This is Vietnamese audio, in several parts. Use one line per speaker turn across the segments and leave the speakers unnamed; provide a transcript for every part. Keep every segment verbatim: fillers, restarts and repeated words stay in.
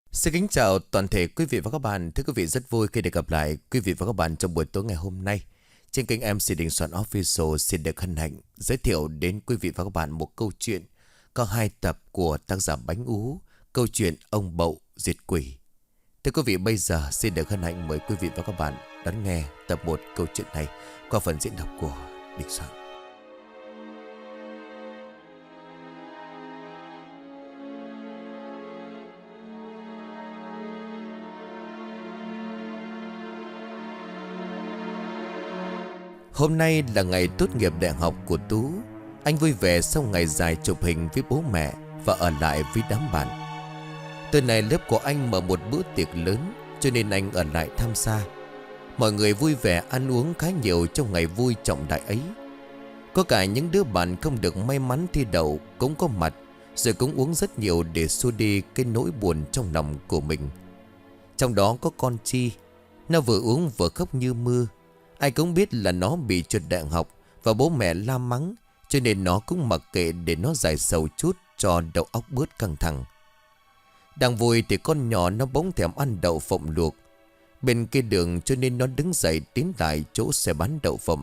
Xin kính chào toàn thể quý vị và các bạn. Thưa quý vị, rất vui khi được gặp lại quý vị và các bạn trong buổi tối ngày hôm nay. Trên kênh em xê Đình Soạn Official xin được hân hạnh giới thiệu đến quý vị và các bạn một câu chuyện có hai tập của tác giả Bánh Ú, câu chuyện Ông Bậu Diệt Quỷ. Thưa quý vị, bây giờ xin được hân hạnh mời quý vị và các bạn đón nghe tập một câu chuyện này qua phần diễn đọc của Đình Soạn. Hôm nay là ngày tốt nghiệp đại học của Tú. Anh vui vẻ sau ngày dài chụp hình với bố mẹ và ở lại với đám bạn. Tuần này lớp của anh mở một bữa tiệc lớn, cho nên anh ở lại tham gia. Mọi người vui vẻ ăn uống khá nhiều trong ngày vui trọng đại ấy. Có cả những đứa bạn không được may mắn thi đậu cũng có mặt, rồi cũng uống rất nhiều để xua đi cái nỗi buồn trong lòng của mình. Trong đó có con Chi. Nó vừa uống vừa khóc như mưa. Ai cũng biết là nó bị trượt đại học và bố mẹ la mắng, cho nên nó cũng mặc kệ để nó giải sầu chút cho đầu óc bớt căng thẳng. Đang vui thì con nhỏ nó bỗng thèm ăn đậu phộng luộc bên kia đường, cho nên nó đứng dậy tiến lại chỗ xe bán đậu phộng.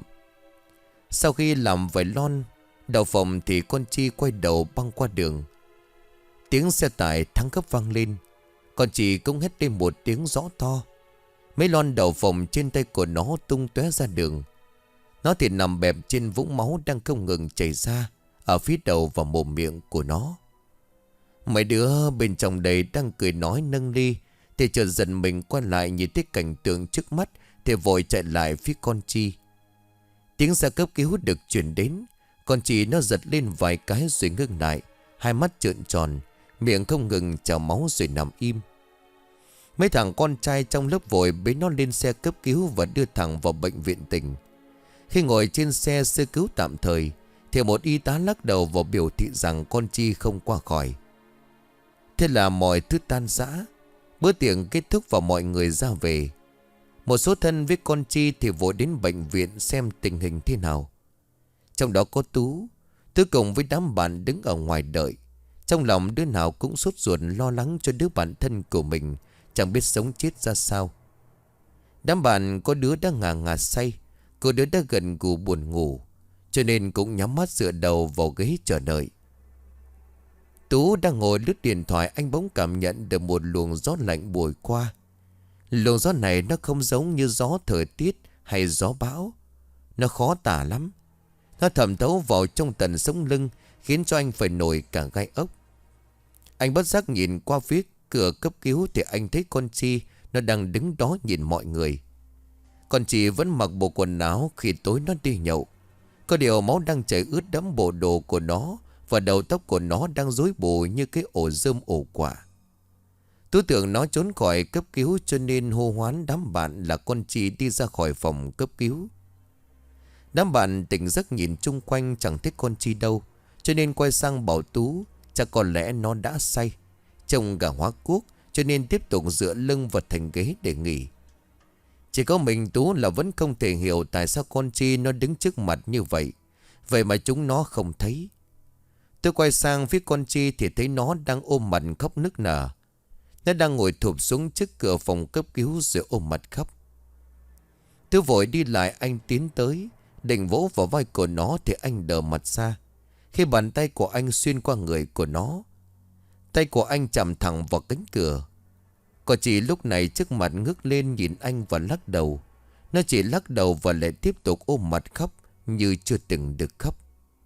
Sau khi làm vài lon đậu phộng thì con Chi quay đầu băng qua đường. Tiếng xe tải thắng gấp vang lên. Con Chi cũng hét lên một tiếng rõ to. Mấy lon đậu phộng trên tay của nó tung tóe ra đường. Nó thì nằm bẹp trên vũng máu đang không ngừng chảy ra ở phía đầu và mồm miệng của nó. Mấy đứa bên trong đây đang cười nói nâng ly thì chợt giật mình quay lại nhìn thấy cảnh tượng trước mắt thì vội chạy lại phía con Chi. Tiếng xe cấp cứu được truyền đến. Con Chi nó giật lên vài cái rồi ngưng lại, hai mắt trợn tròn, miệng không ngừng trào máu rồi nằm im. Mấy thằng con trai trong lớp vội bế nó lên xe cấp cứu và đưa thẳng vào bệnh viện tỉnh. Khi ngồi trên xe sơ cứu tạm thời thì một y tá lắc đầu và biểu thị rằng con Chi không qua khỏi. Thế là mọi thứ tan rã. Bữa tiệc kết thúc và mọi người ra về. Một số thân với con Chi thì vội đến bệnh viện xem tình hình thế nào. Trong đó có Tú. Tú cùng với đám bạn đứng ở ngoài đợi. Trong lòng đứa nào cũng sốt ruột lo lắng cho đứa bạn thân của mình, chẳng biết sống chết ra sao. Đám bạn có đứa đã ngà ngà say, có đứa đã gần gù buồn ngủ, cho nên cũng nhắm mắt dựa đầu vào ghế chờ đợi. Tú đang ngồi lướt điện thoại, anh bỗng cảm nhận được một luồng gió lạnh bùi qua. Luồng gió này nó không giống như gió thời tiết hay gió bão. Nó khó tả lắm. Nó thẩm thấu vào trong tận sống lưng, khiến cho anh phải nổi cả gai ốc. Anh bất giác nhìn qua phía cửa cấp cứu thì anh thấy con Chi nó đang đứng đó nhìn mọi người. Con Chi vẫn mặc bộ quần áo khi tối nó đi nhậu. Có điều máu đang chảy ướt đẫm bộ đồ của nó, và đầu tóc của nó đang rối bù như cái ổ rơm ổ quả. Tú tưởng nó trốn khỏi cấp cứu, cho nên hô hoán đám bạn là con Chi đi ra khỏi phòng cấp cứu. Đám bạn tỉnh giấc nhìn chung quanh chẳng thấy con Chi đâu, cho nên quay sang bảo Tú chắc có lẽ nó đã say, trông gà hóa cuốc, cho nên tiếp tục dựa lưng vào thành ghế để nghỉ. Chỉ có mình Tú là vẫn không thể hiểu tại sao con Chi nó đứng trước mặt như vậy, vậy mà chúng nó không thấy. Tôi quay sang phía con Chi thì thấy nó đang ôm mặt khóc nức nở. Nó đang ngồi thụp xuống trước cửa phòng cấp cứu rồi ôm mặt khóc. Tôi vội đi lại, anh tiến tới định vỗ vào vai của nó thì anh đờ mặt ra khi bàn tay của anh xuyên qua người của nó. Tay của anh chạm thẳng vào cánh cửa. Còn chị lúc này trước mặt ngước lên nhìn anh và lắc đầu. Nó chỉ lắc đầu và lại tiếp tục ôm mặt khóc như chưa từng được khóc.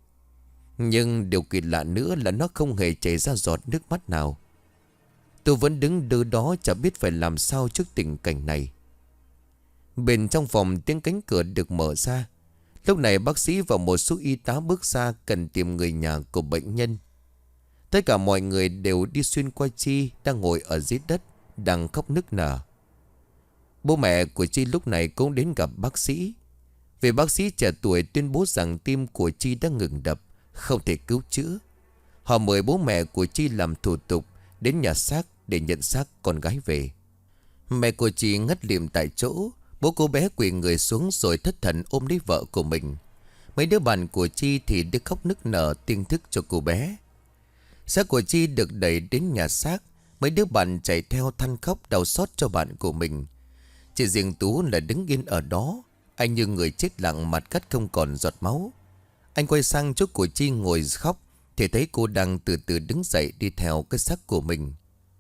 Nhưng điều kỳ lạ nữa là nó không hề chảy ra giọt nước mắt nào. Tôi vẫn đứng đơ đó chẳng biết phải làm sao trước tình cảnh này. Bên trong phòng tiếng cánh cửa được mở ra. Lúc này bác sĩ và một số y tá bước ra cần tìm người nhà của bệnh nhân. Tất cả mọi người đều đi xuyên qua Chi đang ngồi ở dưới đất, đang khóc nức nở. Bố mẹ của Chi lúc này cũng đến gặp bác sĩ. Vì bác sĩ trẻ tuổi tuyên bố rằng tim của Chi đã ngừng đập, không thể cứu chữa. Họ mời bố mẹ của Chi làm thủ tục đến nhà xác để nhận xác con gái về. Mẹ của Chi ngất lịm tại chỗ. Bố cô bé quỳ người xuống rồi thất thần ôm lấy vợ của mình. Mấy đứa bạn của Chi thì đứa khóc nức nở tiên thức cho cô bé. Xác của Chi được đẩy đến nhà xác. Mấy đứa bạn chạy theo than khóc đau xót cho bạn của mình. Chỉ riêng Tú là đứng yên ở đó. Anh như người chết lặng, mặt cắt không còn giọt máu. Anh quay sang chỗ của Chi ngồi khóc thì thấy cô đang từ từ đứng dậy đi theo cái xác của mình.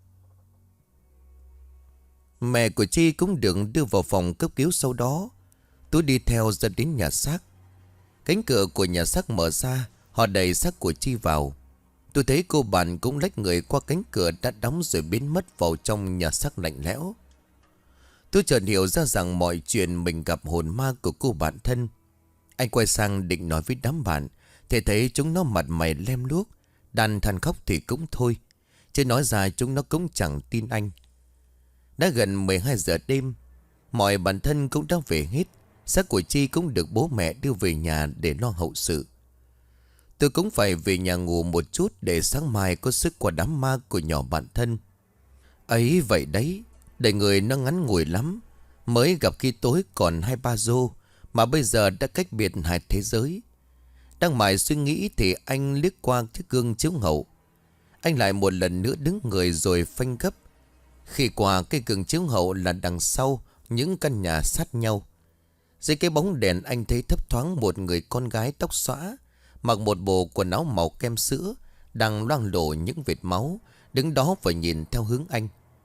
Mẹ của Chi cũng được đưa vào phòng cấp cứu sau đó. Tú đi theo ra đến nhà xác. Cánh cửa của nhà xác mở ra, họ đẩy xác của Chi vào. Tôi thấy cô bạn cũng lách người qua cánh cửa đã đóng rồi biến mất vào trong nhà xác lạnh lẽo. Tôi chợt hiểu ra rằng mọi chuyện mình gặp hồn ma của cô bạn thân. Anh quay sang định nói với đám bạn thì thấy chúng nó mặt mày lem luốc. Đàn than khóc thì cũng thôi, chứ nói ra chúng nó cũng chẳng tin anh. Đã gần mười hai giờ đêm, mọi bạn thân cũng đã về hết. Xác của Chi cũng được bố mẹ đưa về nhà để lo hậu sự. Tôi cũng phải về nhà ngủ một chút để sáng mai có sức qua đám ma của nhỏ bạn thân. Ấy vậy đấy, đời người nó ngắn ngủi lắm. Mới gặp khi tối còn hai ba rô, mà bây giờ đã cách biệt hai thế giới. Đang mải suy nghĩ thì anh liếc qua chiếc gương chiếu hậu. Anh lại một lần nữa đứng người rồi phanh gấp. Khi qua cái gương chiếu hậu là đằng sau những căn nhà sát nhau. Dưới cái bóng đèn anh thấy thấp thoáng một người con gái tóc xõa, mặc một bộ quần áo màu kem sữa, đang loang lổ những vệt máu, đứng đó và nhìn theo hướng anh.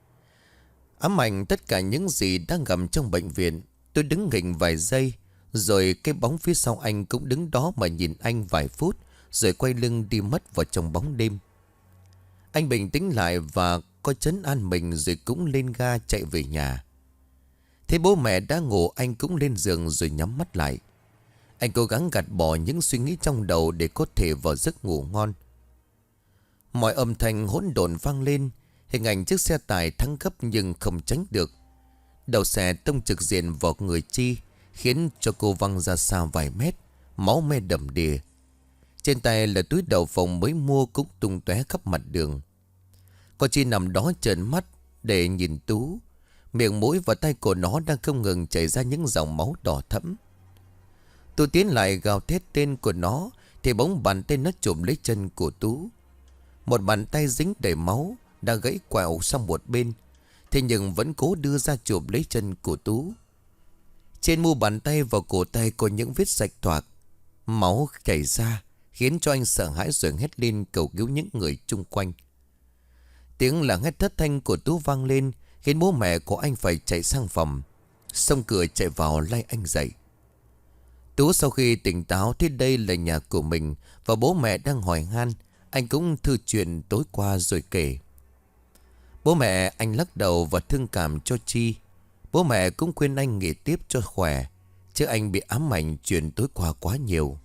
Ám ảnh tất cả những gì đang gầm trong bệnh viện. Tôi đứng nghỉnh vài giây, rồi cái bóng phía sau anh cũng đứng đó mà nhìn anh vài phút, rồi quay lưng đi mất vào trong bóng đêm. Anh bình tĩnh lại và có trấn an mình rồi cũng lên ga chạy về nhà. Thấy bố mẹ đã ngủ, anh cũng lên giường rồi nhắm mắt lại. Anh cố gắng gạt bỏ những suy nghĩ trong đầu để có thể vào giấc ngủ ngon. Mọi âm thanh hỗn độn vang lên. Hình ảnh chiếc xe tải thắng gấp nhưng không tránh được. Đầu xe tông trực diện vào người Chi, khiến cho cô văng ra xa vài mét, máu me đầm đìa. Trên tay là túi đậu phộng mới mua cũng tung tóe khắp mặt đường. Con Chi nằm đó trợn mắt để nhìn Tú. Miệng mũi và tay của nó đang không ngừng chảy ra những dòng máu đỏ thẫm. Tú tiến lại gào thét tên của nó thì bỗng bàn tay nó chụm lấy chân của Tú. Một bàn tay dính đầy máu đã gãy quẹo sang một bên, thế nhưng vẫn cố đưa ra chụp lấy chân của Tú. Trên mu bàn tay và cổ tay có những vết rạch toạc, máu chảy ra khiến cho anh sợ hãi rồi hét lên cầu cứu những người chung quanh. Tiếng là hét thất thanh của Tú vang lên khiến bố mẹ của anh phải chạy sang phòng, xông cửa chạy vào lay anh dậy. Tú sau khi tỉnh táo thấy đây là nhà của mình và bố mẹ đang hỏi han, anh cũng thư chuyện tối qua rồi kể. Bố mẹ anh lắc đầu và thương cảm cho Chi. Bố mẹ cũng khuyên anh nghỉ tiếp cho khỏe, chứ anh bị ám ảnh chuyện tối qua quá nhiều.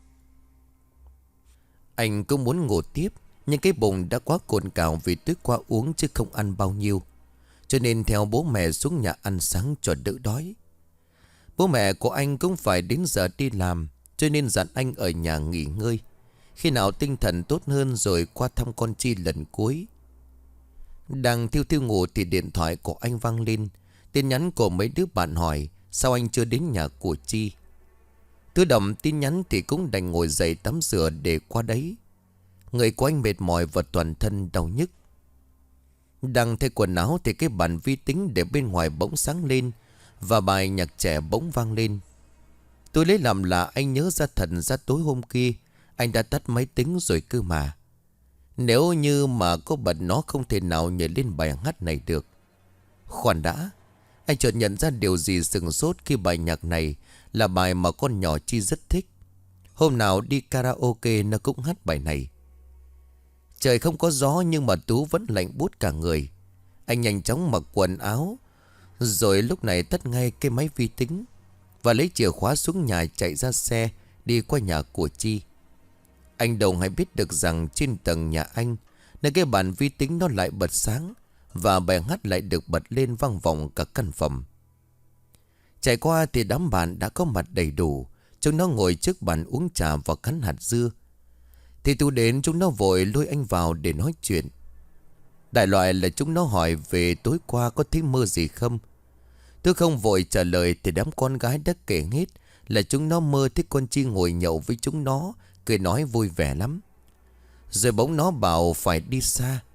Anh cũng muốn ngủ tiếp, nhưng cái bụng đã quá cồn cào vì tối qua uống chứ không ăn bao nhiêu, cho nên theo bố mẹ xuống nhà ăn sáng cho đỡ đói. Bố mẹ của anh cũng phải đến giờ đi làm, cho nên dặn anh ở nhà nghỉ ngơi. Khi nào tinh thần tốt hơn rồi qua thăm con Chi lần cuối. Đang thiêu thiêu ngủ thì điện thoại của anh vang lên. Tin nhắn của mấy đứa bạn hỏi sao anh chưa đến nhà của Chi. Tôi đọc tin nhắn thì cũng đành ngồi dậy tắm rửa để qua đấy. Người của anh mệt mỏi và toàn thân đau nhức. Đang thay quần áo thì cái bàn vi tính để bên ngoài bỗng sáng lên, và bài nhạc trẻ bỗng vang lên. Tôi lấy làm là anh nhớ ra thật ra tối hôm kia anh đã tắt máy tính rồi cơ mà. Nếu như mà có bật nó không thể nào nhảy lên bài hát này được. Khoan đã, anh chợt nhận ra điều gì sừng sốt khi bài nhạc này là bài mà con nhỏ Chi rất thích. Hôm nào đi karaoke nó cũng hát bài này. Trời không có gió nhưng mà Tú vẫn lạnh buốt cả người. Anh nhanh chóng mặc quần áo, rồi lúc này tắt ngay cái máy vi tính và lấy chìa khóa xuống nhà chạy ra xe đi qua nhà của Chi. Anh đâu hay biết được rằng trên tầng nhà anh, nơi cái bàn vi tính nó lại bật sáng, và bài hát lại được bật lên vang vọng cả căn phòng. Chạy qua thì đám bạn đã có mặt đầy đủ. Chúng nó ngồi trước bàn uống trà và cắn hạt dưa. Thì Tú đến, chúng nó vội lôi anh vào để nói chuyện. Đại loại là chúng nó hỏi về tối qua có thấy mơ gì không. Tôi không vội trả lời thì đám con gái đã kể hết là chúng nó mơ thấy con Chi ngồi nhậu với chúng nó, cười nói vui vẻ lắm. Rồi bỗng nó bảo phải đi xa,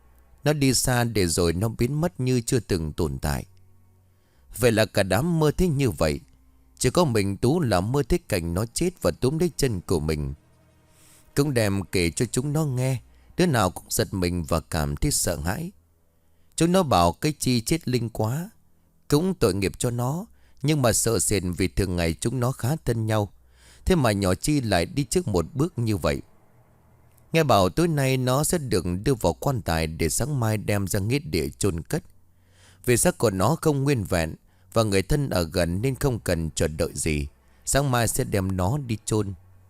Nó đi xa để rồi nó biến mất như chưa từng tồn tại. Vậy là cả đám mơ thấy như vậy. Chỉ có mình Tú là mơ thấy cảnh nó chết và túm lấy chân của mình. Cũng đem kể cho chúng nó nghe. Đứa nào cũng giật mình và cảm thấy sợ hãi. Chúng nó bảo cái Chi chết linh quá. Cũng tội nghiệp cho nó. Nhưng mà sợ sệt vì thường ngày chúng nó khá thân nhau. Thế mà nhỏ Chi lại đi trước một bước như vậy. Nghe bảo tối nay nó sẽ được đưa vào quan tài để sáng mai đem ra nghĩa địa chôn cất. Vì xác của nó không nguyên vẹn và người thân ở gần nên không cần chờ đợi gì. Sáng mai sẽ đem nó đi chôn.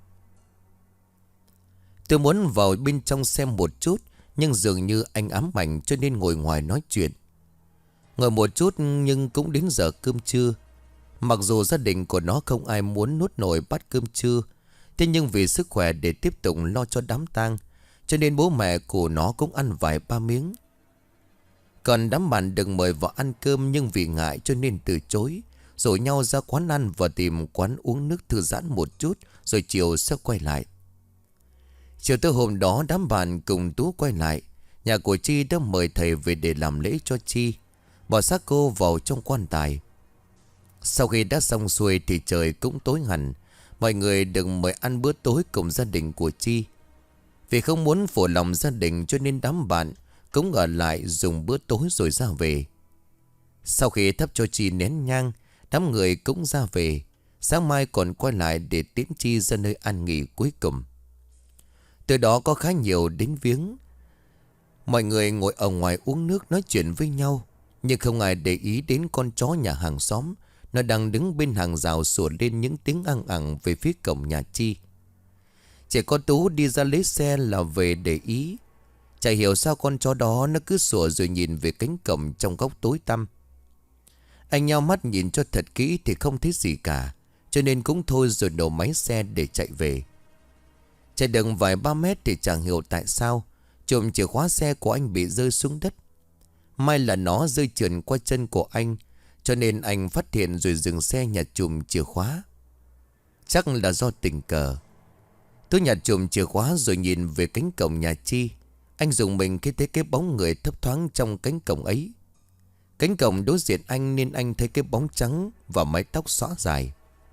Tôi muốn vào bên trong xem một chút, nhưng dường như anh ám ảnh cho nên ngồi ngoài nói chuyện. Ngồi một chút nhưng cũng đến giờ cơm trưa. Mặc dù gia đình của nó không ai muốn nuốt nổi bát cơm trưa, thế nhưng vì sức khỏe để tiếp tục lo cho đám tang, cho nên bố mẹ của nó cũng ăn vài ba miếng. Còn đám bạn đừng mời vào ăn cơm nhưng vì ngại cho nên từ chối, rủ nhau ra quán ăn và tìm quán uống nước thư giãn một chút, rồi chiều sẽ quay lại. Chiều tới hôm đó đám bạn cùng Tú quay lại. Nhà của Chi đã mời thầy về để làm lễ cho Chi, bỏ xác cô vào trong quan tài. Sau khi đã xong xuôi thì trời cũng tối hẳn. Mọi người được mời ăn bữa tối cùng gia đình của Chi. Vì không muốn phụ lòng gia đình cho nên đám bạn cũng ở lại dùng bữa tối rồi ra về. Sau khi thắp cho Chi nén nhang, đám người cũng ra về. Sáng mai còn quay lại để tiễn Chi ra nơi an nghỉ cuối cùng. Từ đó có khá nhiều đến viếng. Mọi người ngồi ở ngoài uống nước nói chuyện với nhau, nhưng không ai để ý đến con chó nhà hàng xóm. Nó đang đứng bên hàng rào sủa lên những tiếng ăng ẳng về phía cổng nhà Chi. Chỉ có Tú đi ra lấy xe là về để ý. Chả hiểu sao con chó đó nó cứ sủa rồi nhìn về cánh cổng trong góc tối tăm. Anh nhao mắt nhìn cho thật kỹ thì không thấy gì cả, cho nên cũng thôi rồi đổ máy xe để chạy về. Chạy được vài ba mét thì chẳng hiểu tại sao chùm chìa khóa xe của anh bị rơi xuống đất. May là nó rơi trượt qua chân của anh, cho nên anh phát hiện rồi dừng xe nhặt chùm chìa khóa. Chắc là do tình cờ. Tôi nhặt chùm chìa khóa rồi nhìn về cánh cổng nhà Chi. Anh dùng mình khi thấy cái bóng người thấp thoáng trong cánh cổng ấy. Cánh cổng đối diện anh nên anh thấy cái bóng trắng và mái tóc xõa dài.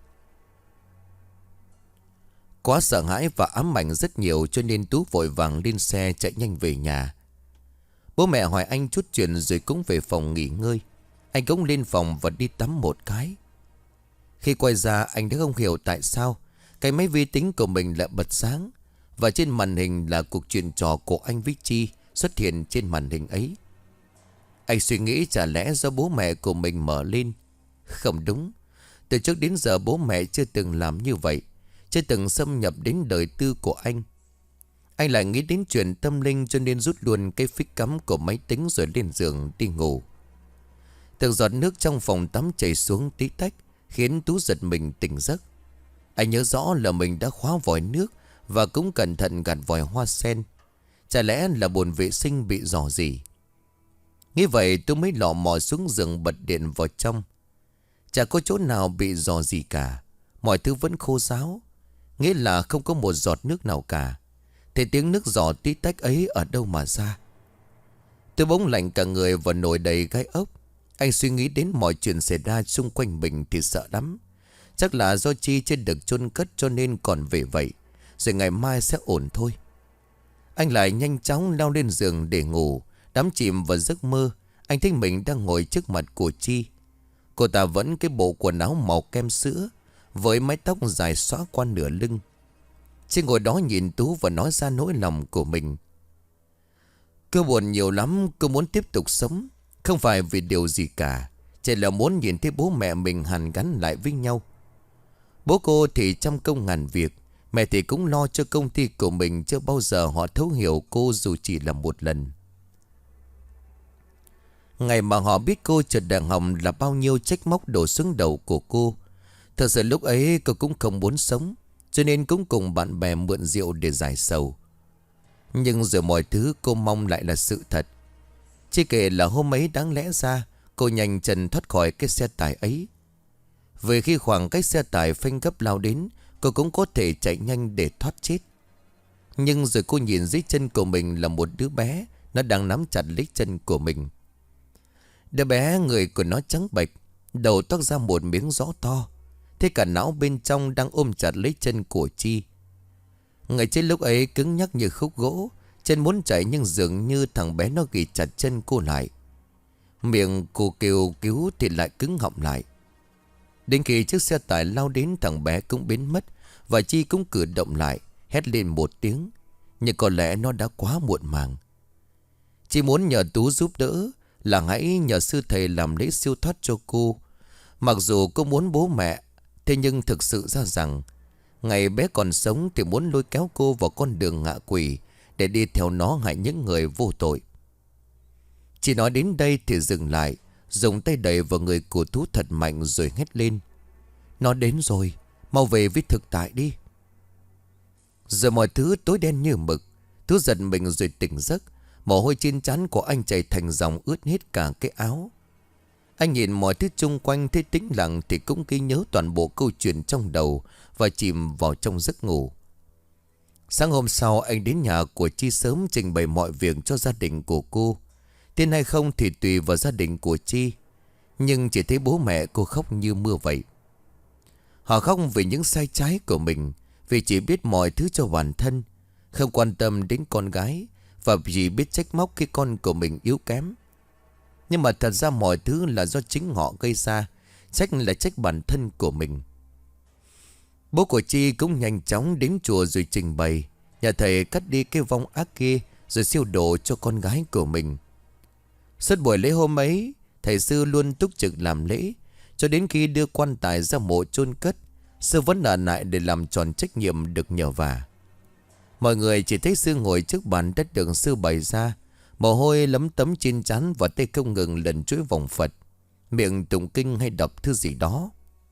Quá sợ hãi và ám ảnh rất nhiều cho nên Tú vội vàng lên xe chạy nhanh về nhà. Bố mẹ hỏi anh chút chuyện rồi cũng về phòng nghỉ ngơi. Anh cũng lên phòng và đi tắm một cái. Khi quay ra anh đã không hiểu tại sao cái máy vi tính của mình lại bật sáng, và trên màn hình là cuộc chuyện trò của anh với Chi xuất hiện trên màn hình ấy. Anh suy nghĩ chả lẽ do bố mẹ của mình mở lên. Không đúng. Từ trước đến giờ bố mẹ chưa từng làm như vậy, chưa từng xâm nhập đến đời tư của anh. Anh lại nghĩ đến chuyện tâm linh cho nên rút luôn cái phích cắm của máy tính rồi lên giường đi ngủ. Từng giọt nước trong phòng tắm chảy xuống tí tách khiến Tú giật mình tỉnh giấc. Anh nhớ rõ là mình đã khóa vòi nước và cũng cẩn thận gạt vòi hoa sen. Chả lẽ là bồn vệ sinh bị rò gì? Nghĩ vậy tôi mới lọ mò xuống giường bật điện vào trong. Chả có chỗ nào bị rò gì cả. Mọi thứ vẫn khô ráo, nghĩa là không có một giọt nước nào cả. Thế tiếng nước giò tí tách ấy ở đâu mà ra? Tôi bỗng lạnh cả người và nổi đầy gai ốc. Anh suy nghĩ đến mọi chuyện xảy ra xung quanh mình thì sợ lắm. Chắc là do Chi chưa được chôn cất cho nên còn về vậy, rồi ngày mai sẽ ổn thôi. Anh lại nhanh chóng leo lên giường để ngủ. Đắm chìm vào giấc mơ, anh thấy mình đang ngồi trước mặt của Chi. Cô ta vẫn cái bộ quần áo màu kem sữa, với mái tóc dài xõa qua nửa lưng. Chi ngồi đó nhìn Tú và nói ra nỗi lòng của mình. Cô buồn nhiều lắm, cô muốn tiếp tục sống. Không phải vì điều gì cả, chỉ là muốn nhìn thấy bố mẹ mình hàn gắn lại với nhau. Bố cô thì trăm công ngàn việc, mẹ thì cũng lo cho công ty của mình. Chưa bao giờ họ thấu hiểu cô dù chỉ là một lần. Ngày mà họ biết cô trượt đèn hồng là bao nhiêu trách móc đổ xuống đầu của cô. Thật sự lúc ấy cô cũng không muốn sống, cho nên cũng cùng bạn bè mượn rượu để giải sầu. Nhưng rồi mọi thứ cô mong lại là sự thật. Chỉ kể là hôm ấy đáng lẽ ra cô nhanh chân thoát khỏi cái xe tải ấy. Vì khi khoảng cách xe tải phanh gấp lao đến, cô cũng có thể chạy nhanh để thoát chết. Nhưng rồi cô nhìn dưới chân của mình là một đứa bé Nó đang nắm chặt lấy chân của mình. Đứa bé người của nó trắng bệch, đầu toát ra một miếng gió to. Thế cả não bên trong đang ôm chặt lấy chân của Chi. Người trên lúc ấy cứng nhắc như khúc gỗ. Chân muốn chạy nhưng dường như thằng bé nó ghi chặt chân cô lại. Miệng cô kêu cứu thì lại cứng họng lại. Đến khi chiếc xe tải lao đến, thằng bé cũng biến mất. Và Chi cũng cử động lại, hét lên một tiếng. Nhưng có lẽ nó đã quá muộn màng. Chi muốn nhờ Tú giúp đỡ, là hãy nhờ sư thầy làm lễ siêu thoát cho cô. Mặc dù cô muốn bố mẹ, thế nhưng thực sự ra rằng ngày bé còn sống thì muốn lôi kéo cô vào con đường ngạ quỷ, để đi theo nó hại những người vô tội. Chỉ nói đến đây thì dừng lại, dùng tay đẩy vào người của Tú thật mạnh rồi hét lên. Nó đến rồi, mau về với thực tại đi. Rồi mọi thứ tối đen như mực. Tú giật mình rồi tỉnh giấc. Mồ hôi trên trán của anh chảy thành dòng ướt hết cả cái áo. Anh nhìn mọi thứ xung quanh thấy tĩnh lặng thì cũng ghi nhớ toàn bộ câu chuyện trong đầu và chìm vào trong giấc ngủ. Sáng hôm sau anh đến nhà của Chi sớm trình bày mọi việc cho gia đình của cô. Tin hay không thì tùy vào gia đình của Chi. Nhưng chỉ thấy bố mẹ cô khóc như mưa vậy. Họ khóc vì những sai trái của mình, vì chỉ biết mọi thứ cho bản thân, không quan tâm đến con gái, và chỉ biết trách móc khi con của mình yếu kém. Nhưng mà thật ra mọi thứ là do chính họ gây ra. Trách là trách bản thân của mình. Bố của Chi cũng nhanh chóng đến chùa rồi trình bày. Nhà thầy cắt đi cái vong ác kia rồi siêu độ cho con gái của mình. Suốt buổi lễ hôm ấy, thầy sư luôn túc trực làm lễ. Cho đến khi đưa quan tài ra mộ chôn cất, sư vẫn ở lại để làm tròn trách nhiệm được nhờ vả. Mọi người chỉ thấy sư ngồi trước bàn đất được sư bày ra, mồ hôi lấm tấm trên trán và tay không ngừng lần chuỗi vòng Phật, miệng tụng kinh hay đọc thứ gì đó.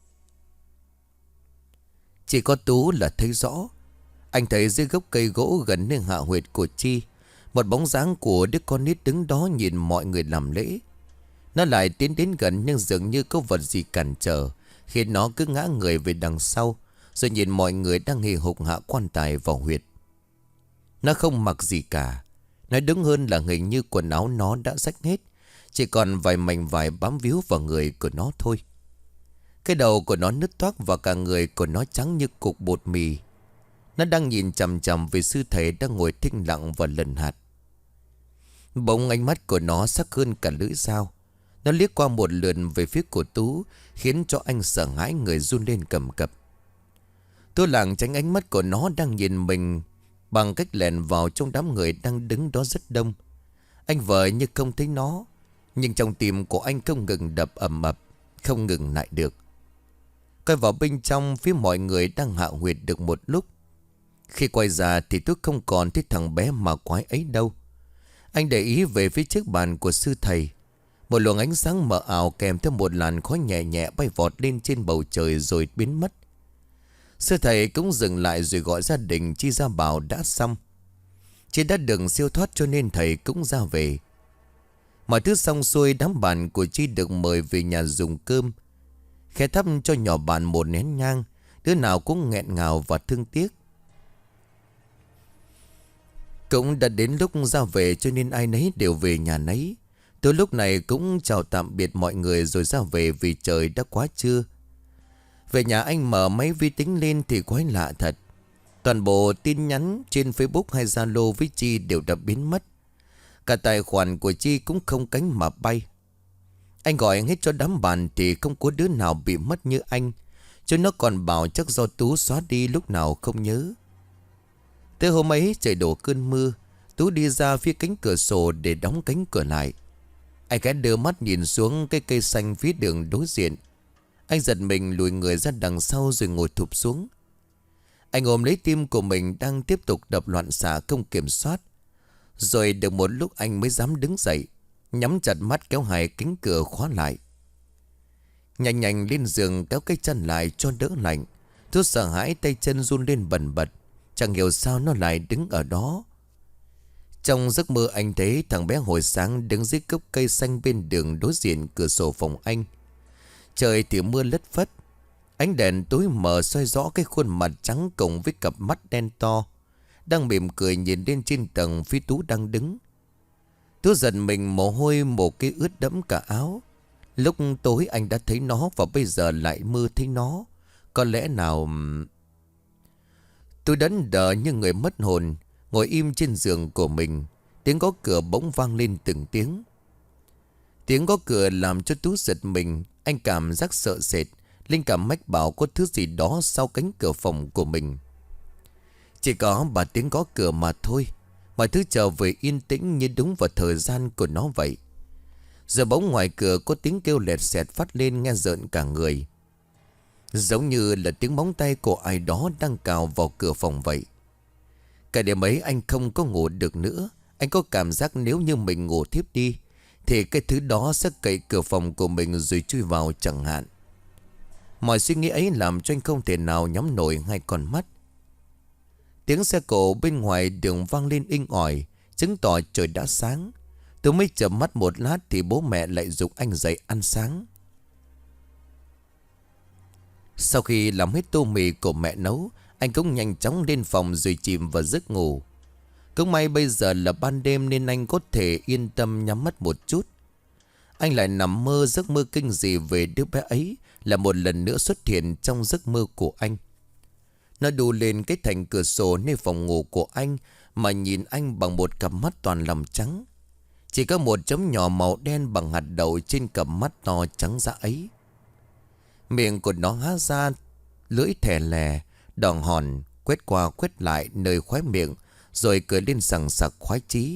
Chỉ có Tú là thấy rõ. Anh thấy dưới gốc cây gỗ gần nơi hạ huyệt của Chi, một bóng dáng của đứa con nít đứng đó nhìn mọi người làm lễ. Nó lại tiến đến gần nhưng dường như có vật gì cản trở, khiến nó cứ ngã người về đằng sau, rồi nhìn mọi người đang hì hục hạ quan tài vào huyệt. Nó không mặc gì cả. Nói đúng hơn là hình như quần áo nó đã rách hết, chỉ còn vài mảnh vải bám víu vào người của nó thôi. Cái đầu của nó nứt toác và cả người của nó trắng như cục bột mì. Nó đang nhìn chằm chằm về sư thầy đang ngồi thinh lặng và lần hạt. Bỗng ánh mắt của nó sắc hơn cả lưỡi dao. Nó liếc qua một lượt về phía của Tú, khiến cho anh sợ hãi người run lên cầm cập. Tú lảng tránh ánh mắt của nó đang nhìn mình bằng cách lèn vào trong đám người đang đứng đó rất đông. Anh vờ như không thấy nó, nhưng trong tim của anh không ngừng đập ầm ầm, không ngừng lại được. Quay vào bên trong phía mọi người đang hạ huyệt được một lúc. Khi quay ra thì tôi không còn thấy thằng bé ma quái ấy đâu. Anh để ý về phía trước bàn của sư thầy. Một luồng ánh sáng mờ ảo kèm theo một làn khói nhẹ nhẹ bay vọt lên trên bầu trời rồi biến mất. Sư thầy cũng dừng lại rồi gọi gia đình Chi ra bảo đã xong. Chi đã được siêu thoát cho nên thầy cũng ra về. Mọi thứ xong xuôi, đám bạn của Chi được mời về nhà dùng cơm. Khẽ thắp cho nhỏ bạn một nén nhang, đứa nào cũng nghẹn ngào và thương tiếc. Cũng đã đến lúc ra về cho nên ai nấy đều về nhà nấy. Tôi lúc này cũng chào tạm biệt mọi người rồi ra về vì trời đã quá trưa. Về nhà anh mở máy vi tính lên thì quái lạ thật. Toàn bộ tin nhắn trên Facebook hay Zalo với Chi đều đã biến mất. Cả tài khoản của Chi cũng không cánh mà bay. Anh gọi hết cho đám bạn thì không có đứa nào bị mất như anh. Chứ nó còn bảo chắc do Tú xóa đi lúc nào không nhớ. Tới hôm ấy trời đổ cơn mưa. Tú đi ra phía cánh cửa sổ để đóng cánh cửa lại. Anh khẽ đưa mắt nhìn xuống cái cây xanh phía đường đối diện. Anh giật mình lùi người ra đằng sau rồi ngồi thụp xuống. Anh ôm lấy tim của mình đang tiếp tục đập loạn xạ không kiểm soát. Rồi được một lúc anh mới dám đứng dậy, nhắm chặt mắt kéo hai cánh cửa khóa lại. Nhanh nhanh lên giường kéo cái chân lại cho đỡ lạnh. Tú sợ hãi tay chân run lên bần bật. Chẳng hiểu sao nó lại đứng ở đó. Trong giấc mơ anh thấy thằng bé hồi sáng đứng dưới gốc cây xanh bên đường đối diện cửa sổ phòng anh. Trời thì mưa lất phất. Ánh đèn tối mờ soi rõ cái khuôn mặt trắng cùng với cặp mắt đen to, đang mỉm cười nhìn lên trên tầng phía Tú đang đứng. Tú giật mình, mồ hôi một cái ướt đẫm cả áo. Lúc tối anh đã thấy nó và bây giờ lại mơ thấy nó. Có lẽ nào... Tôi đấn đờ như người mất hồn, ngồi im trên giường của mình. Tiếng gõ cửa bỗng vang lên từng tiếng. Tiếng gõ cửa làm cho Tú giật mình. Anh cảm giác sợ sệt, linh cảm mách bảo có thứ gì đó sau cánh cửa phòng của mình. Chỉ có ba tiếng gõ cửa mà thôi, mọi thứ trở về yên tĩnh như đúng vào thời gian của nó vậy. Giờ bỗng ngoài cửa có tiếng kêu lẹt xẹt phát lên, nghe rợn cả người. Giống như là tiếng móng tay của ai đó đang cào vào cửa phòng vậy. Cả đêm ấy anh không có ngủ được nữa. Anh có cảm giác nếu như mình ngủ thiếp đi thì cái thứ đó sẽ cậy cửa phòng của mình rồi chui vào chẳng hạn. Mọi suy nghĩ ấy làm cho anh không thể nào nhắm nổi hai con mắt. Tiếng xe cộ bên ngoài đường vang lên inh ỏi, chứng tỏ trời đã sáng. Tôi mới chợp mắt một lát thì bố mẹ lại giục anh dậy ăn sáng. Sau khi làm hết tô mì của mẹ nấu, anh cũng nhanh chóng lên phòng rồi chìm vào giấc ngủ. Cũng may bây giờ là ban đêm nên anh có thể yên tâm nhắm mắt một chút. Anh lại nằm mơ giấc mơ kinh dị về đứa bé ấy là một lần nữa xuất hiện trong giấc mơ của anh. Nó đu lên cái thành cửa sổ nơi phòng ngủ của anh mà nhìn anh bằng một cặp mắt toàn lòng trắng. Chỉ có một chấm nhỏ màu đen bằng hạt đậu trên cặp mắt to trắng dã ấy. Miệng của nó há ra, lưỡi thè lè, đòn hòn, quét qua quét lại nơi khóe miệng, rồi cười lên sằng sặc khoái chí.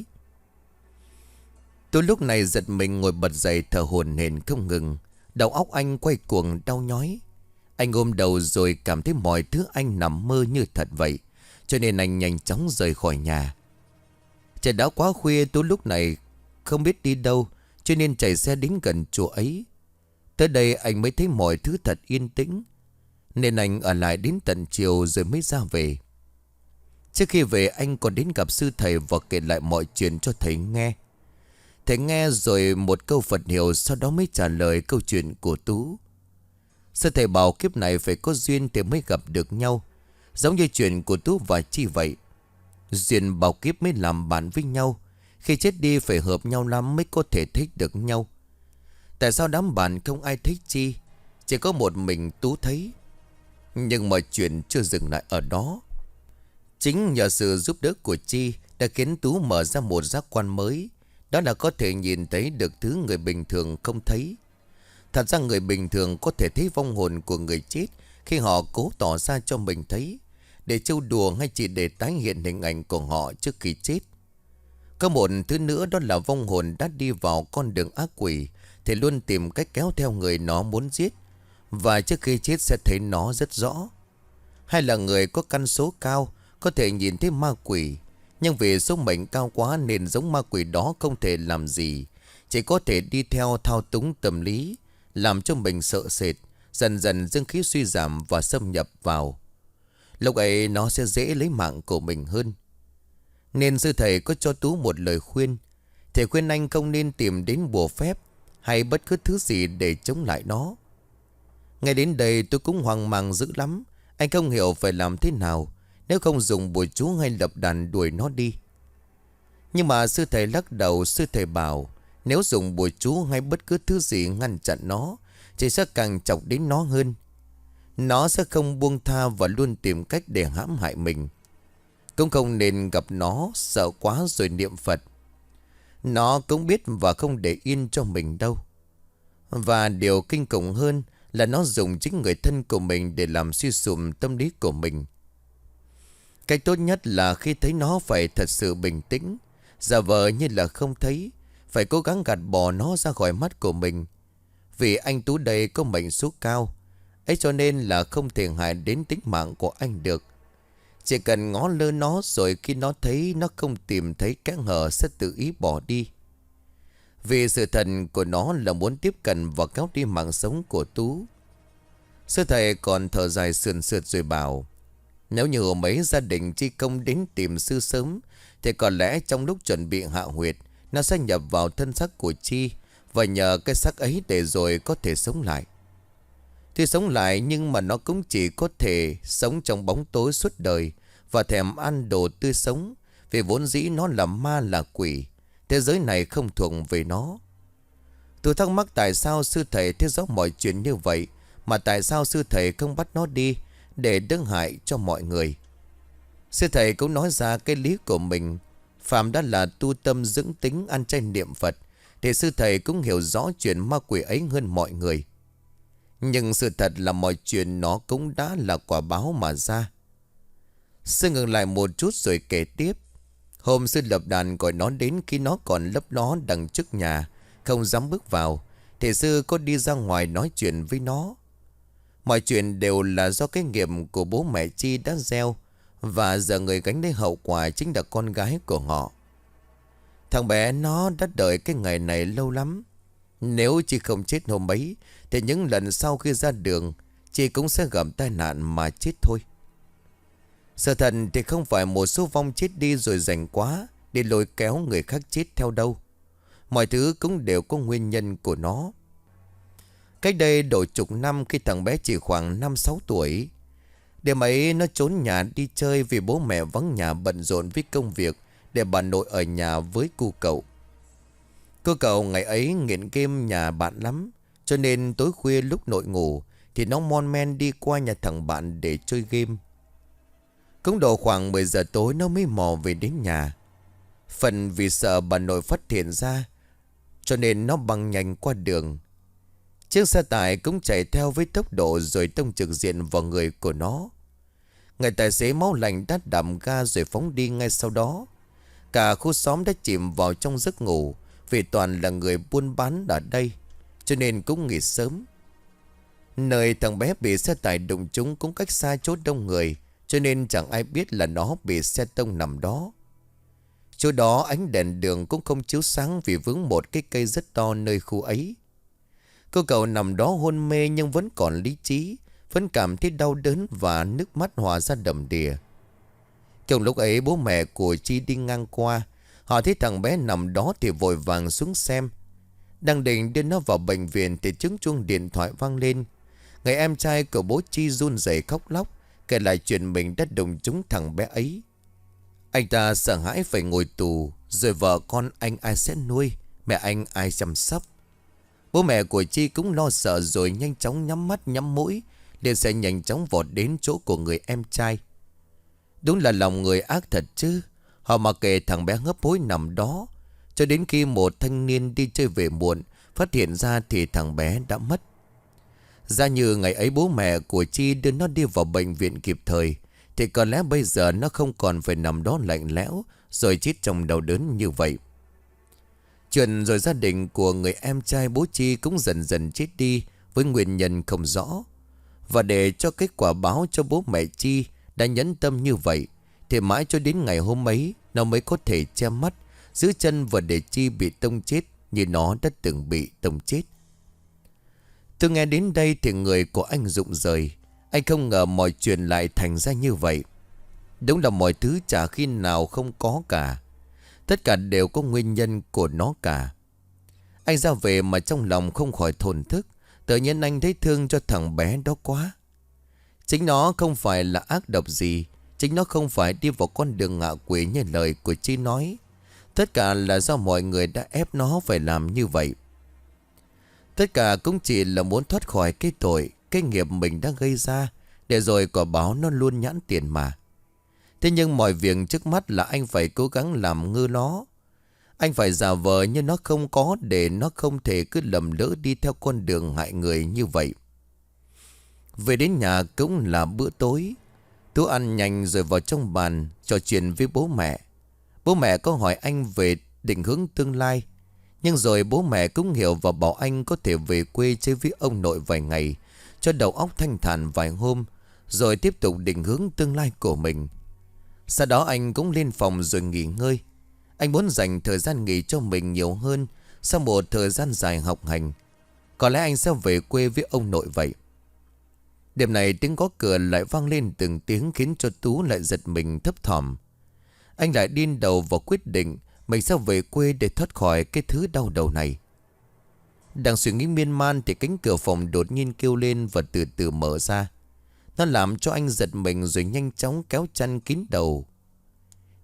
Tôi lúc này giật mình ngồi bật dậy thở hổn hển không ngừng. Đầu óc anh quay cuồng đau nhói. Anh ôm đầu rồi cảm thấy mọi thứ anh nằm mơ như thật vậy. Cho nên anh nhanh chóng rời khỏi nhà. Trời đã quá khuya, tôi lúc này không biết đi đâu, cho nên chạy xe đến gần chùa ấy. Tới đây anh mới thấy mọi thứ thật yên tĩnh, nên anh ở lại đến tận chiều rồi mới ra về. Trước khi về anh còn đến gặp sư thầy và kể lại mọi chuyện cho thầy nghe. Thầy nghe rồi một câu Phật hiệu, sau đó mới trả lời câu chuyện của Tú. Sư thầy bảo kiếp này phải có duyên thì mới gặp được nhau, giống như chuyện của Tú và Chi vậy. Duyên bao kiếp mới làm bạn với nhau, khi chết đi phải hợp nhau lắm mới có thể thích được nhau. Tại sao đám bạn không ai thích Chi, chỉ có một mình Tú thấy. Nhưng mọi chuyện chưa dừng lại ở đó. Chính nhờ sự giúp đỡ của Chi đã khiến Tú mở ra một giác quan mới. Đó là có thể nhìn thấy được thứ người bình thường không thấy. Thật ra người bình thường có thể thấy vong hồn của người chết khi họ cố tỏ ra cho mình thấy, để trêu đùa hay chỉ để tái hiện hình ảnh của họ trước khi chết. Có một thứ nữa, đó là vong hồn đã đi vào con đường ác quỷ thì luôn tìm cách kéo theo người nó muốn giết, và trước khi chết sẽ thấy nó rất rõ. Hay là người có căn số cao có thể nhìn thấy ma quỷ, nhưng vì số mệnh cao quá nên giống ma quỷ đó không thể làm gì, chỉ có thể đi theo thao túng tâm lý, làm cho mình sợ sệt, dần dần dương khí suy giảm và xâm nhập vào. Lúc ấy nó sẽ dễ lấy mạng của mình hơn. Nên sư thầy có cho Tú một lời khuyên. Thầy khuyên anh không nên tìm đến bùa phép hay bất cứ thứ gì để chống lại nó. Ngay đến đây tôi cũng hoang mang dữ lắm. Anh không hiểu phải làm thế nào, nếu không dùng bùa chú hay lập đàn đuổi nó đi. Nhưng mà sư thầy lắc đầu. Sư thầy bảo nếu dùng bùa chú hay bất cứ thứ gì ngăn chặn nó, chỉ sẽ càng chọc đến nó hơn. Nó sẽ không buông tha và luôn tìm cách để hãm hại mình. Cũng không nên gặp nó sợ quá rồi niệm Phật. Nó cũng biết và không để yên cho mình đâu. Và điều kinh khủng hơn là nó dùng chính người thân của mình để làm suy sụp tâm lý của mình. Cách tốt nhất là khi thấy nó phải thật sự bình tĩnh, giả vờ như là không thấy, phải cố gắng gạt bỏ nó ra khỏi mắt của mình. Vì anh Tú đây có mệnh số cao ấy, cho nên là không thể hại đến tính mạng của anh được. Chỉ cần ngó lơ nó, rồi khi nó thấy nó không tìm thấy kẽ hở sẽ tự ý bỏ đi. Vì sự thần của nó là muốn tiếp cận và kéo đi mạng sống của Tú. Sư thầy còn thở dài sườn sượt rồi bảo nếu như mấy gia đình chi công đến tìm sư sớm thì có lẽ trong lúc chuẩn bị hạ huyệt, nó sẽ nhập vào thân xác của Chi và nhờ cái xác ấy để rồi có thể sống lại. Thì sống lại nhưng mà nó cũng chỉ có thể sống trong bóng tối suốt đời và thèm ăn đồ tươi sống, vì vốn dĩ nó là ma là quỷ. Thế giới này không thuộc về nó. Tôi thắc mắc tại sao sư thầy thấy rõ mọi chuyện như vậy, mà tại sao sư thầy không bắt nó đi để đỡ hại cho mọi người. Sư thầy cũng nói ra cái lý của mình. Phạm đã là tu tâm dưỡng tính, ăn chay niệm Phật, thì sư thầy cũng hiểu rõ chuyện ma quỷ ấy hơn mọi người. Nhưng sự thật là mọi chuyện nó cũng đã là quả báo mà ra. Sư ngừng lại một chút rồi kể tiếp. Hôm sư lập đàn gọi nó đến khi nó còn lấp ló đằng trước nhà, không dám bước vào, thì sư có đi ra ngoài nói chuyện với nó. Mọi chuyện đều là do cái nghiệp của bố mẹ Chi đã gieo, và giờ người gánh lấy hậu quả chính là con gái của họ. Thằng bé nó đã đợi cái ngày này lâu lắm. Nếu Chi không chết hôm ấy, thì những lần sau khi ra đường, Chi cũng sẽ gặp tai nạn mà chết thôi. Sự thật thì không phải một số vong chết đi rồi rảnh quá để lôi kéo người khác chết theo đâu. Mọi thứ cũng đều có nguyên nhân của nó. Cách đây độ chục năm, khi thằng bé chỉ khoảng năm sáu tuổi, đêm ấy nó trốn nhà đi chơi vì bố mẹ vắng nhà bận rộn với công việc, để bà nội ở nhà với cu cậu. Cô cậu ngày ấy nghiện game nhà bạn lắm, cho nên tối khuya lúc nội ngủ thì nó mon men đi qua nhà thằng bạn để chơi game. Cũng độ khoảng mười giờ tối nó mới mò về đến nhà. Phần vì sợ bà nội phát hiện ra, cho nên nó băng nhanh qua đường. Chiếc xe tải cũng chạy theo với tốc độ rồi tông trực diện vào người của nó. Người tài xế máu lạnh đắt đạp ga rồi phóng đi ngay sau đó. Cả khu xóm đã chìm vào trong giấc ngủ, vì toàn là người buôn bán ở đây, cho nên cũng nghỉ sớm. Nơi thằng bé bị xe tải đụng trúng cũng cách xa chỗ đông người, cho nên chẳng ai biết là nó bị xe tông nằm đó. Chỗ đó ánh đèn đường cũng không chiếu sáng vì vướng một cái cây rất to nơi khu ấy. Cô cậu nằm đó hôn mê nhưng vẫn còn lý trí, vẫn cảm thấy đau đớn và nước mắt hòa ra đầm đìa. Trong lúc ấy bố mẹ của Chi đi ngang qua, họ thấy thằng bé nằm đó thì vội vàng xuống xem. Đang định đưa nó vào bệnh viện thì tiếng chuông điện thoại vang lên. Người em trai của bố Chi run rẩy khóc lóc, kể lại chuyện mình đã đụng trúng thằng bé ấy. Anh ta sợ hãi phải ngồi tù, rồi vợ con anh ai sẽ nuôi, mẹ anh ai chăm sóc. Bố mẹ của Chi cũng lo sợ rồi nhanh chóng nhắm mắt nhắm mũi, liền sẽ nhanh chóng vọt đến chỗ của người em trai. Đúng là lòng người ác thật chứ. Họ mặc kệ thằng bé hấp hối nằm đó, cho đến khi một thanh niên đi chơi về muộn phát hiện ra thì thằng bé đã mất. Ra như ngày ấy bố mẹ của Chi đưa nó đi vào bệnh viện kịp thời, thì có lẽ bây giờ nó không còn phải nằm đó lạnh lẽo rồi chết trong đau đớn như vậy. Chuyện rồi gia đình của người em trai bố Chi cũng dần dần chết đi với nguyên nhân không rõ. Và để cho kết quả báo cho bố mẹ Chi đã nhẫn tâm như vậy, thì mãi cho đến ngày hôm ấy nó mới có thể che mắt, giữ chân và để Chi bị tông chết như nó đã từng bị tông chết. Tôi nghe đến đây thì người của anh rụng rời. Anh không ngờ mọi chuyện lại thành ra như vậy. Đúng là mọi thứ chả khi nào không có cả. Tất cả đều có nguyên nhân của nó cả. Anh ra về mà trong lòng không khỏi thổn thức. Tự nhiên anh thấy thương cho thằng bé đó quá. Chính nó không phải là ác độc gì. Chính nó không phải đi vào con đường ngạ quỷ như lời của Chi nói. Tất cả là do mọi người đã ép nó phải làm như vậy. Tất cả cũng chỉ là muốn thoát khỏi cái tội, cái nghiệp mình đã gây ra, để rồi quả báo nó luôn nhãn tiền mà. Thế nhưng mọi việc trước mắt là anh phải cố gắng làm ngơ nó. Anh phải giả vờ như nó không có, để nó không thể cứ lầm lỡ đi theo con đường hại người như vậy. Về đến nhà cũng là bữa tối. Tú ăn nhanh rồi vào trong bàn trò chuyện với bố mẹ. Bố mẹ có hỏi anh về định hướng tương lai, nhưng rồi bố mẹ cũng hiểu và bảo anh có thể về quê chơi với ông nội vài ngày, cho đầu óc thanh thản vài hôm, rồi tiếp tục định hướng tương lai của mình. Sau đó anh cũng lên phòng rồi nghỉ ngơi. Anh muốn dành thời gian nghỉ cho mình nhiều hơn sau một thời gian dài học hành. Có lẽ anh sẽ về quê với ông nội vậy. Đêm này tiếng gõ cửa lại vang lên từng tiếng, khiến cho Tú lại giật mình thấp thỏm. Anh lại điên đầu vào quyết định mình sẽ về quê để thoát khỏi cái thứ đau đầu này. Đang suy nghĩ miên man thì cánh cửa phòng đột nhiên kêu lên và từ từ mở ra. Nó làm cho anh giật mình rồi nhanh chóng kéo chăn kín đầu.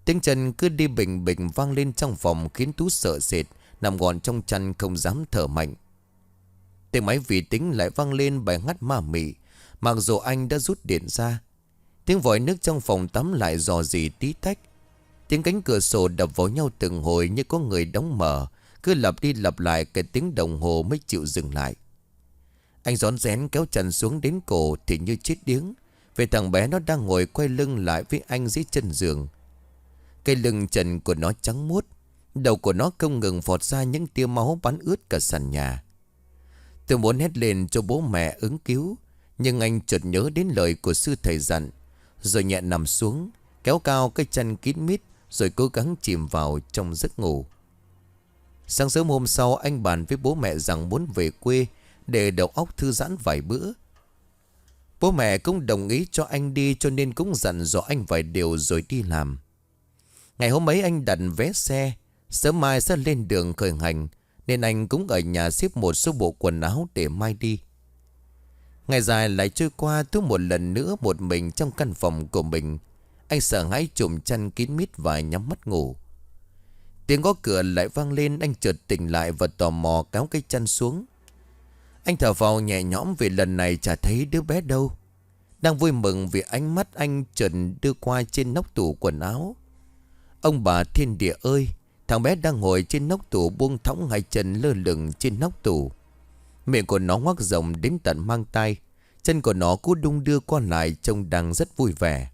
Tiếng chân cứ đi bình bình vang lên trong phòng khiến Tú sợ sệt, nằm gọn trong chăn không dám thở mạnh. Tiếng máy vi tính lại vang lên bài hát ma mị, mặc dù anh đã rút điện ra. Tiếng vòi nước trong phòng tắm lại rò rỉ tí tách. Tiếng cánh cửa sổ đập vào nhau từng hồi như có người đóng mở, cứ lặp đi lặp lại cái tiếng đồng hồ mới chịu dừng lại. Anh rón rén kéo chăn xuống đến cổ thì như chết điếng, vì thằng bé nó đang ngồi quay lưng lại với anh dưới chân giường. Cái lưng trần của nó trắng muốt, đầu của nó không ngừng phọt ra những tia máu bắn ướt cả sàn nhà. Tôi muốn hét lên cho bố mẹ ứng cứu, nhưng anh chợt nhớ đến lời của sư thầy dặn, rồi nhẹ nằm xuống, kéo cao cái chân kín mít, rồi cố gắng chìm vào trong giấc ngủ. Sáng sớm hôm sau, anh bàn với bố mẹ rằng muốn về quê để đầu óc thư giãn vài bữa. Bố mẹ cũng đồng ý cho anh đi, cho nên cũng dặn dò anh vài điều rồi đi làm. Ngày hôm ấy anh đặt vé xe, sớm mai sẽ lên đường khởi hành, nên anh cũng ở nhà xếp một số bộ quần áo để mai đi. Ngày dài lại trôi qua, Tú một lần nữa một mình trong căn phòng của mình. Anh sợ hãi trùm chăn kín mít và nhắm mắt ngủ. Tiếng gõ cửa lại vang lên, anh chợt tỉnh lại và tò mò kéo cái chăn xuống. Anh thở phào nhẹ nhõm vì lần này chả thấy đứa bé đâu. Đang vui mừng vì ánh mắt anh chợt đưa qua trên nóc tủ quần áo. Ông bà thiên địa ơi, thằng bé đang ngồi trên nóc tủ buông thõng hai chân lơ lửng trên nóc tủ. Miệng của nó ngoác rộng đến tận mang tai, chân của nó cứ đung đưa qua lại trông đang rất vui vẻ.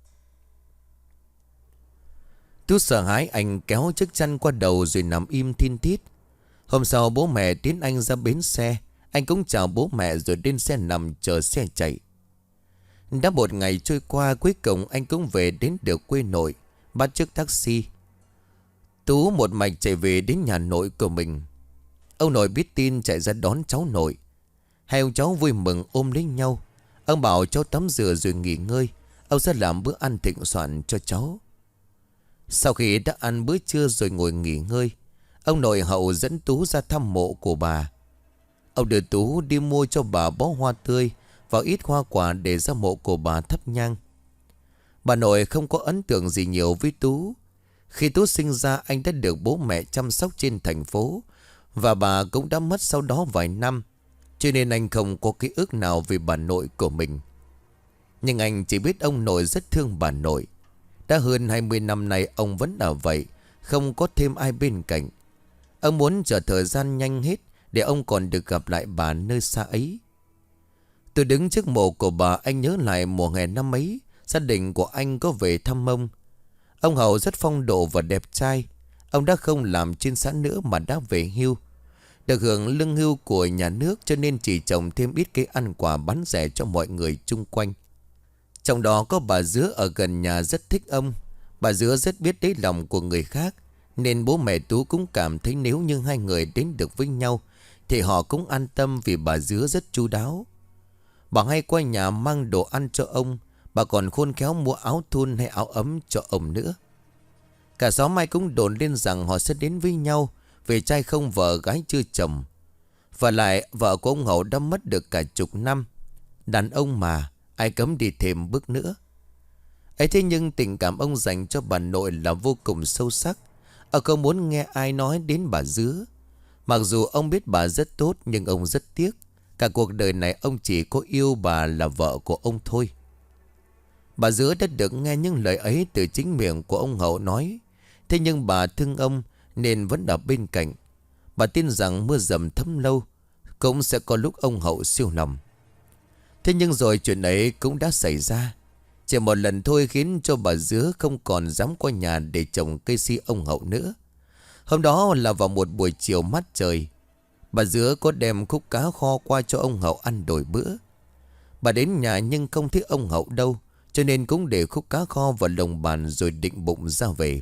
Tú sợ hãi, anh kéo chiếc chăn qua đầu rồi nằm im thin thít. Hôm sau bố mẹ tiến anh ra bến xe, anh cũng chào bố mẹ rồi lên xe nằm chờ xe chạy. Đã một ngày trôi qua, cuối cùng anh cũng về đến được quê nội, bắt chiếc taxi. Tú một mạch chạy về đến nhà nội của mình. Ông nội biết tin chạy ra đón cháu nội. Hai ông cháu vui mừng ôm lấy nhau. Ông bảo cháu tắm rửa rồi nghỉ ngơi, ông sẽ làm bữa ăn thịnh soạn cho cháu. Sau khi đã ăn bữa trưa rồi ngồi nghỉ ngơi, ông nội Hậu dẫn Tú ra thăm mộ của bà. Ông đưa Tú đi mua cho bà bó hoa tươi và ít hoa quả để ra mộ của bà thắp nhang. Bà nội không có ấn tượng gì nhiều với Tú. Khi Tú sinh ra, anh đã được bố mẹ chăm sóc trên thành phố, và bà cũng đã mất sau đó vài năm, cho nên anh không có ký ức nào về bà nội của mình. Nhưng anh chỉ biết ông nội rất thương bà nội. Đã hơn hai mươi năm nay ông vẫn ở vậy, không có thêm ai bên cạnh. Ông muốn chờ thời gian nhanh hết để ông còn được gặp lại bà nơi xa ấy. Tôi đứng trước mộ của bà, anh nhớ lại mùa hè năm ấy, gia đình của anh có về thăm ông. Ông Hậu rất phong độ và đẹp trai. Ông đã không làm trên xã nữa mà đã về hưu, được hưởng lương hưu của nhà nước, cho nên chỉ trồng thêm ít cây ăn quả bán rẻ cho mọi người chung quanh. Trong đó có bà Dứa ở gần nhà rất thích ông. Bà Dứa rất biết lấy lòng của người khác, nên bố mẹ Tú cũng cảm thấy nếu như hai người đến được với nhau thì họ cũng an tâm, vì bà Dứa rất chu đáo. Bà hay qua nhà mang đồ ăn cho ông. Bà còn khôn khéo mua áo thun hay áo ấm cho ông nữa. Cả xóm ai cũng đồn lên rằng họ sẽ đến với nhau, vì trai không vợ gái chưa chồng. Và lại vợ của ông Hậu đã mất được cả chục năm. Đàn ông mà, ai cấm đi thêm bước nữa. Ấy thế nhưng tình cảm ông dành cho bà nội là vô cùng sâu sắc. Ông không muốn nghe ai nói đến bà Dứa. Mặc dù ông biết bà rất tốt, nhưng ông rất tiếc. Cả cuộc đời này ông chỉ có yêu bà là vợ của ông thôi. Bà Dứa đã được nghe những lời ấy từ chính miệng của ông Hậu nói. Thế nhưng bà thương ông nên vẫn ở bên cạnh. Bà tin rằng mưa dầm thấm lâu cũng sẽ có lúc ông Hậu siêu lòng. Thế nhưng rồi chuyện ấy cũng đã xảy ra. Chỉ một lần thôi khiến cho bà Dứa không còn dám qua nhà để trồng cây si ông Hậu nữa. Hôm đó là vào một buổi chiều mát trời. Bà Dứa có đem khúc cá kho qua cho ông Hậu ăn đổi bữa. Bà đến nhà nhưng không thấy ông Hậu đâu, cho nên cũng để khúc cá kho vào lồng bàn rồi định bụng ra về.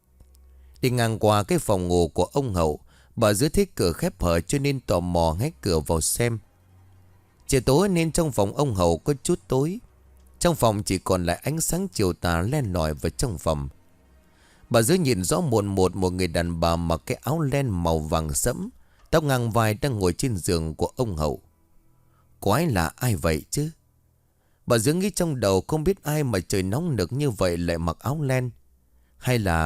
Đi ngang qua cái phòng ngủ của ông Hậu, bà Dứa thấy cửa khép hở cho nên tò mò hé cửa vào xem. Trời tối nên trong phòng ông Hậu có chút tối. Trong phòng chỉ còn lại ánh sáng chiều tà len lỏi vào trong phòng. Bà Dứa nhìn rõ một một một người đàn bà mặc cái áo len màu vàng sẫm, tóc ngang vai, đang ngồi trên giường của ông Hậu. Quái là ai vậy chứ? Bà Dứa nghĩ trong đầu, không biết ai mà trời nóng nực như vậy lại mặc áo len. Hay là...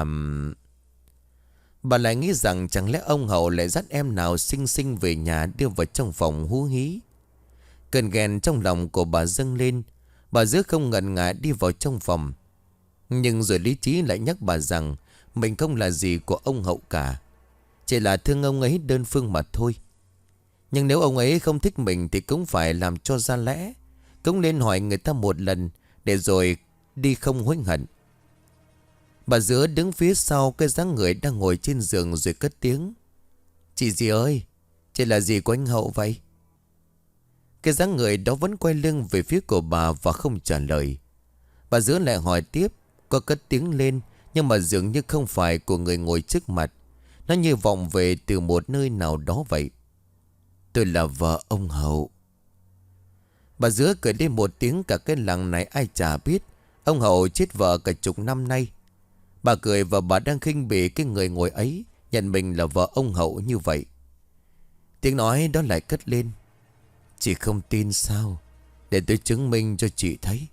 Bà lại nghĩ rằng chẳng lẽ ông Hậu lại dắt em nào xinh xinh về nhà đưa vào trong phòng hú hí. Cơn ghen trong lòng của bà dâng lên. Bà Dứa không ngần ngại đi vào trong phòng. Nhưng rồi lý trí lại nhắc bà rằng mình không là gì của ông Hậu cả, chỉ là thương ông ấy đơn phương mà thôi. Nhưng nếu ông ấy không thích mình thì cũng phải làm cho ra lẽ, cũng nên hỏi người ta một lần để rồi đi không hối hận. Bà Dứa đứng phía sau cái dáng người đang ngồi trên giường rồi cất tiếng: "Chị dì ơi, chị là dì của anh Hậu vậy?" Cái dáng người đó vẫn quay lưng về phía của bà và không trả lời. Bà Dứa lại hỏi tiếp, có cất tiếng lên, nhưng mà dường như không phải của người ngồi trước mặt. Nó như vọng về từ một nơi nào đó vậy. "Tôi là vợ ông Hậu." Bà Dứa cười lên một tiếng, cả cái làng này ai chả biết ông Hậu chết vợ cả chục năm nay. Bà cười và bà đang khinh bỉ cái người ngồi ấy nhận mình là vợ ông Hậu như vậy. Tiếng nói đó lại cất lên: "Chị không tin sao? Để tôi chứng minh cho chị thấy."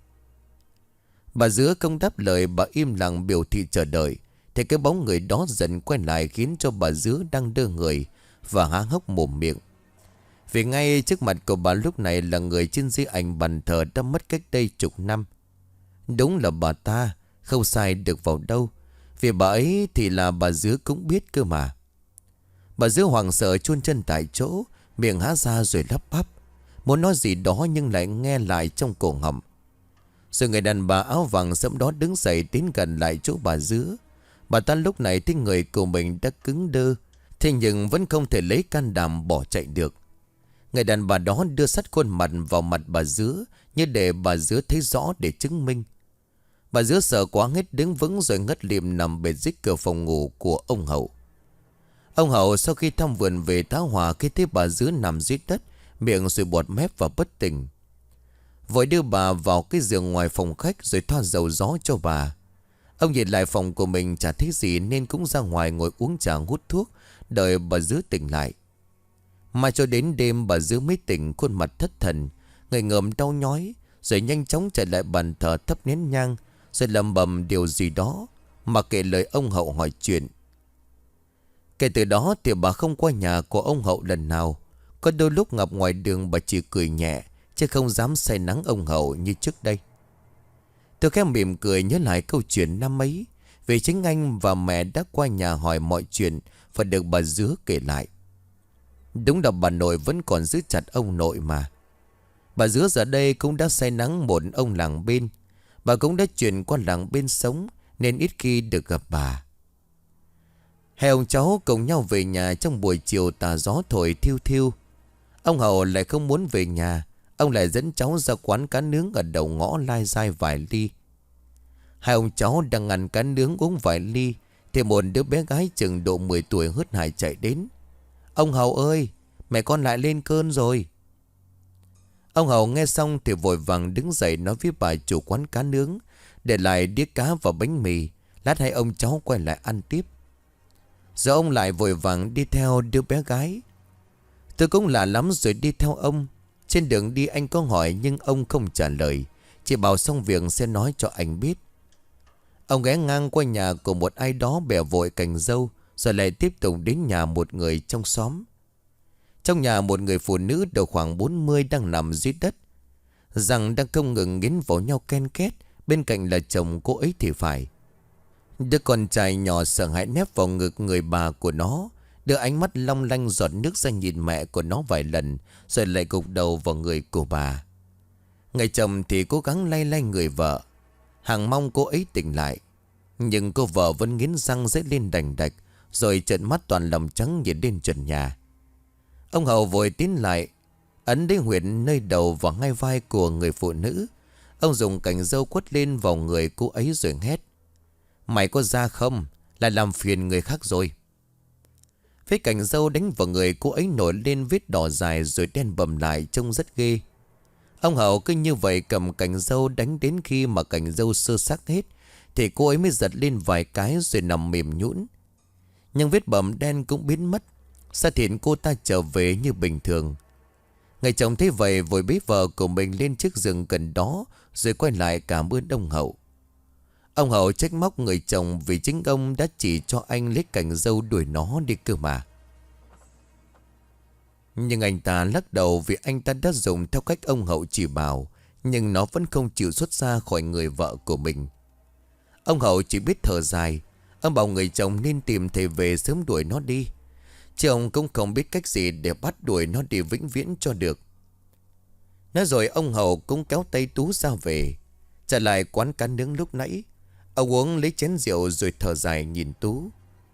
Bà Dứa không đáp lời, bà im lặng biểu thị chờ đợi. Thì cái bóng người đó dần quay lại, khiến cho bà Dứa đang đơ người và há hốc mồm miệng. Vì ngay trước mặt của bà lúc này là người trên di ảnh bàn thờ đã mất cách đây chục năm. Đúng là bà ta, không sai được vào đâu. Vì bà ấy thì là bà Dứa cũng biết cơ mà. Bà Dứa hoảng sợ chôn chân tại chỗ, miệng há ra rồi lắp bắp, muốn nói gì đó nhưng lại nghe lại trong cổ họng. Rồi người đàn bà áo vàng sẫm đó đứng dậy tiến gần lại chỗ bà Dứa. Bà ta lúc này thấy người của mình đã cứng đơ, thế nhưng vẫn không thể lấy can đảm bỏ chạy được. Người đàn bà đó đưa sát khuôn mặt vào mặt bà Dứa, như để bà Dứa thấy rõ để chứng minh. Bà Dứa sợ quá hết đứng vững rồi ngất lịm nằm bệt dưới cửa phòng ngủ của ông Hậu. Ông Hậu sau khi thăm vườn về tá hỏa, khi thấy bà Dứa nằm dưới đất, miệng sùi bọt mép và bất tỉnh, vội đưa bà vào cái giường ngoài phòng khách rồi thoa dầu gió cho bà. Ông nhìn lại phòng của mình chả thấy gì nên cũng ra ngoài ngồi uống trà hút thuốc, đợi bà Dứa tỉnh lại. Mà cho đến đêm bà Dứa mới tỉnh, khuôn mặt thất thần, người ngợm đau nhói, rồi nhanh chóng chạy lại bàn thờ thắp nén nhang, rồi lầm bầm điều gì đó mà kể lời ông Hậu hỏi chuyện. Kể từ đó thì bà không qua nhà của ông Hậu lần nào. Có đôi lúc gặp ngoài đường bà chỉ cười nhẹ, chứ không dám say nắng ông Hậu như trước đây. Tôi khẽ mỉm cười nhớ lại câu chuyện năm ấy, vì chính anh và mẹ đã qua nhà hỏi mọi chuyện và được bà Dứa kể lại. Đúng là bà nội vẫn còn giữ chặt ông nội mà. Bà Dứa giờ đây cũng đã say nắng một ông làng bên. Bà cũng đã chuyển qua làng bên sống nên ít khi được gặp bà. Hai ông cháu cùng nhau về nhà trong buổi chiều tà gió thổi thiêu thiêu. Ông Hậu lại không muốn về nhà. Ông lại dẫn cháu ra quán cá nướng ở đầu ngõ lai dai vài ly. Hai ông cháu đang ăn cá nướng uống vài ly thì một đứa bé gái chừng độ mười tuổi hớt hải chạy đến: "Ông Hậu ơi, mẹ con lại lên cơn rồi." Ông Hậu nghe xong thì vội vàng đứng dậy nói với bà chủ quán cá nướng, để lại đĩa cá và bánh mì. Lát hai ông cháu quay lại ăn tiếp. Rồi ông lại vội vàng đi theo đứa bé gái. Tôi cũng lạ lắm rồi đi theo ông. Trên đường đi anh có hỏi nhưng ông không trả lời, chỉ bảo xong việc sẽ nói cho anh biết. Ông ghé ngang qua nhà của một ai đó bẻ vội cành dâu, rồi lại tiếp tục đến nhà một người trong xóm. Trong nhà một người phụ nữ độ khoảng bốn mươi đang nằm dưới đất, răng đang không ngừng nghiến vào nhau ken két. Bên cạnh là chồng cô ấy thì phải. Đứa con trai nhỏ sợ hãi nép vào ngực người bà của nó, đưa ánh mắt long lanh giọt nước ra nhìn mẹ của nó vài lần, rồi lại gục đầu vào người của bà. Người chồng thì cố gắng lay lay người vợ, hằng mong cô ấy tỉnh lại. Nhưng cô vợ vẫn nghiến răng rết lên đành đạch, rồi trợn mắt toàn lòng trắng nhìn lên trần nhà. Ông Hậu vội tiến lại, ấn đến huyệt nơi đầu và ngay vai của người phụ nữ. Ông dùng cành dâu quất lên vào người cô ấy rồi hét: "Mày có ra không? Lại làm phiền người khác rồi." Vết cành dâu đánh vào người cô ấy nổi lên vết đỏ dài rồi đen bầm lại, trông rất ghê. Ông Hậu cứ như vậy cầm cành dâu đánh đến khi mà cành dâu sơ xác hết thì cô ấy mới giật lên vài cái rồi nằm mềm nhũn. Nhưng vết bầm đen cũng biến mất, da thịt cô ta trở về như bình thường. Người chồng thấy vậy vội bế vợ của mình lên chiếc giường gần đó rồi quay lại cảm ơn ông Hậu. Ông Hậu trách móc người chồng vì chính ông đã chỉ cho anh lấy cành dâu đuổi nó đi cơ mà. Nhưng anh ta lắc đầu vì anh ta đã dùng theo cách ông Hậu chỉ bảo, nhưng nó vẫn không chịu xuất ra khỏi người vợ của mình. Ông Hậu chỉ biết thở dài. Ông bảo người chồng nên tìm thầy về sớm đuổi nó đi, chứ ông cũng không biết cách gì để bắt đuổi nó đi vĩnh viễn cho được. Nói rồi ông Hậu cũng kéo tay Tú ra về. Trở lại quán cá nướng lúc nãy, ông uống lấy chén rượu rồi thở dài nhìn Tú.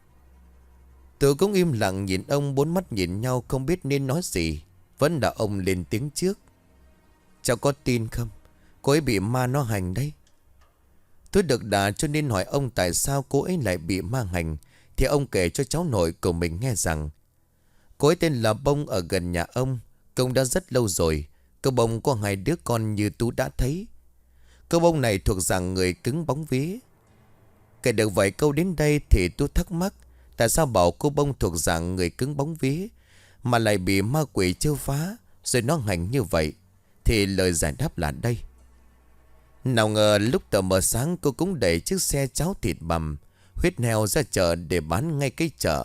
Tú cũng im lặng nhìn ông, bốn mắt nhìn nhau không biết nên nói gì. Vẫn là ông lên tiếng trước. Cháu có tin không? Cô ấy bị ma nó hành đấy. Tôi được đà cho nên hỏi ông tại sao cô ấy lại bị ma hành. Thì ông kể cho cháu nội của mình nghe rằng cô ấy tên là Bông, ở gần nhà ông. Công đã rất lâu rồi. Cô Bông có hai đứa con như Tú đã thấy. Cô Bông này thuộc dạng người cứng bóng vía. Kể được vài câu đến đây thì Tú thắc mắc, tại sao bảo cô Bông thuộc dạng người cứng bóng vía mà lại bị ma quỷ trêu phá rồi nó hành như vậy. Thì lời giải đáp là đây. Nào ngờ lúc tờ mờ sáng cô cũng đẩy chiếc xe cháo thịt bằm, huyết heo ra chợ để bán ngay cái chợ.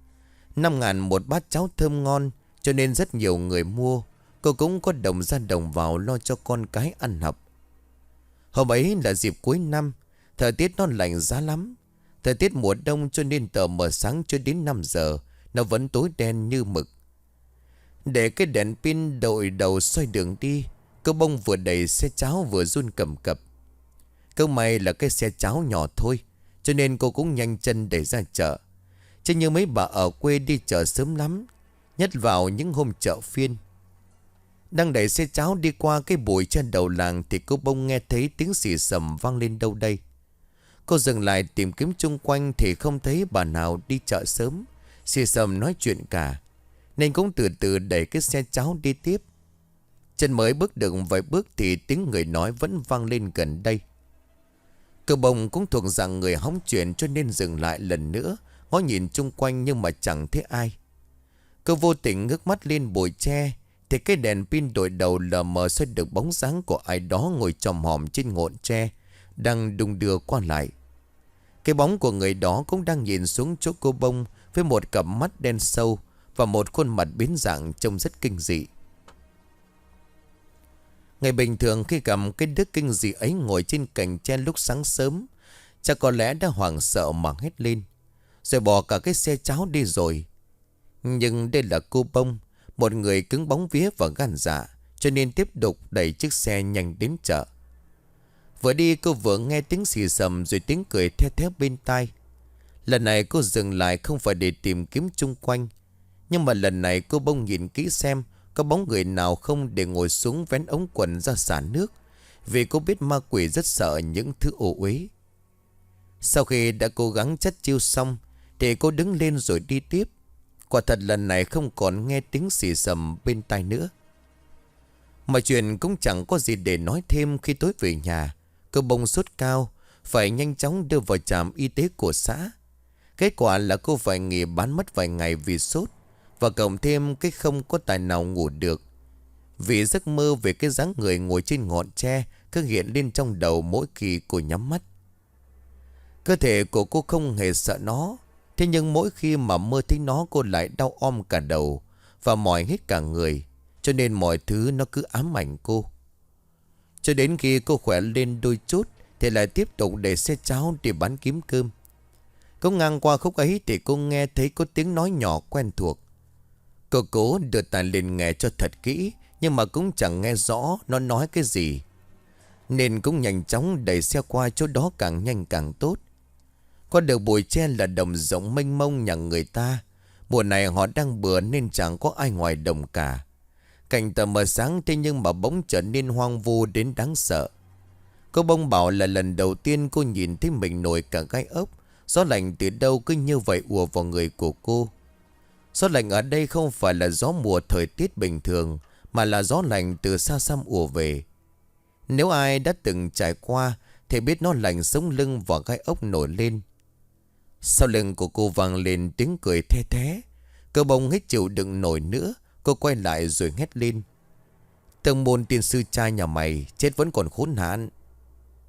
Năm ngàn một bát cháo thơm ngon, cho nên rất nhiều người mua. Cô cũng có đồng ra đồng vào lo cho con cái ăn học. Hôm ấy là dịp cuối năm, thời tiết nó lạnh giá lắm. Thời tiết mùa đông cho nên tờ mờ sáng cho đến năm giờ nó vẫn tối đen như mực. Để cái đèn pin đội đầu xoay đường đi, cô Bông vừa đẩy xe cháo vừa run cầm cập. Câu may là cái xe cháo nhỏ thôi, cho nên cô cũng nhanh chân đẩy ra chợ. Chứ như mấy bà ở quê đi chợ sớm lắm, nhất vào những hôm chợ phiên. Đang đẩy xe cháo đi qua cái bụi trên đầu làng thì cô Bông nghe thấy tiếng xì xầm vang lên đâu đây. Cô dừng lại tìm kiếm chung quanh thì không thấy bà nào đi chợ sớm, xì xầm nói chuyện cả, nên cũng từ từ đẩy cái xe cháo đi tiếp. Chân mới bước được vài bước thì tiếng người nói vẫn vang lên gần đây. Cô Bông cũng thuộc dạng người hóng chuyện cho nên dừng lại lần nữa, ngó nhìn chung quanh nhưng mà chẳng thấy ai. Cô vô tình ngước mắt lên bụi tre thì cái đèn pin đội đầu lờ mờ soi được bóng dáng của ai đó ngồi chòm hòm trên ngọn tre, đang đung đưa qua lại. Cái bóng của người đó cũng đang nhìn xuống chỗ cô Bông với một cặp mắt đen sâu và một khuôn mặt biến dạng trông rất kinh dị. Ngày bình thường khi gặp cái đứa kinh dị ấy ngồi trên cành tre lúc sáng sớm, chắc có lẽ đã hoảng sợ mà hét lên, rồi bỏ cả cái xe cháo đi rồi. Nhưng đây là cô Bông, một người cứng bóng vía và gan dạ, cho nên tiếp tục đẩy chiếc xe nhanh đến chợ. Vừa đi cô vừa nghe tiếng xì xầm rồi tiếng cười the thé bên tai. Lần này cô dừng lại không phải để tìm kiếm chung quanh, nhưng mà lần này cô Bông nhìn kỹ xem có bóng người nào không để ngồi xuống vén ống quần ra xả nước, vì cô biết ma quỷ rất sợ những thứ ô uế. Sau khi đã cố gắng chất chiêu xong thì cô đứng lên rồi đi tiếp. Quả thật lần này không còn nghe tiếng xì xầm bên tai nữa. Mọi chuyện cũng chẳng có gì để nói thêm. Khi tối về nhà, cô Bông sốt cao, phải nhanh chóng đưa vào trạm y tế của xã. Kết quả là cô phải nghỉ bán mất vài ngày vì sốt, và cộng thêm cái không có tài nào ngủ được, vì giấc mơ về cái dáng người ngồi trên ngọn tre cứ hiện lên trong đầu mỗi khi cô nhắm mắt. Cơ thể của cô không hề sợ nó, thế nhưng mỗi khi mà mơ thấy nó cô lại đau om cả đầu và mỏi hết cả người, cho nên mọi thứ nó cứ ám ảnh cô. Cho đến khi cô khỏe lên đôi chút thì lại tiếp tục để xe cháo đi bán kiếm cơm. Cô ngang qua khúc ấy thì cô nghe thấy có tiếng nói nhỏ quen thuộc. Cô cố đưa tai lên nghe cho thật kỹ, nhưng mà cũng chẳng nghe rõ nó nói cái gì, nên cũng nhanh chóng đẩy xe qua chỗ đó càng nhanh càng tốt. Qua được bụi tre là đồng rộng mênh mông nhà người ta. Mùa này họ đang bừa nên chẳng có ai ngoài đồng cả. Cảnh tờ mờ sáng thế nhưng mà bỗng trở nên hoang vu đến đáng sợ. Cô Bông bảo là lần đầu tiên cô nhìn thấy mình nổi cả gai ốc. Gió lạnh từ đâu cứ như vậy ùa vào người của cô. Gió lạnh ở đây không phải là gió mùa thời tiết bình thường, mà là gió lạnh từ xa xăm ùa về. Nếu ai đã từng trải qua thì biết nó lạnh sống lưng và gai ốc nổi lên. Sau lưng của cô vang lên tiếng cười the thé. Cô Bông hết chịu đựng nổi nữa. Cô quay lại rồi hét lên: "Tông môn tiên sư trai nhà mày chết vẫn còn khốn nạn."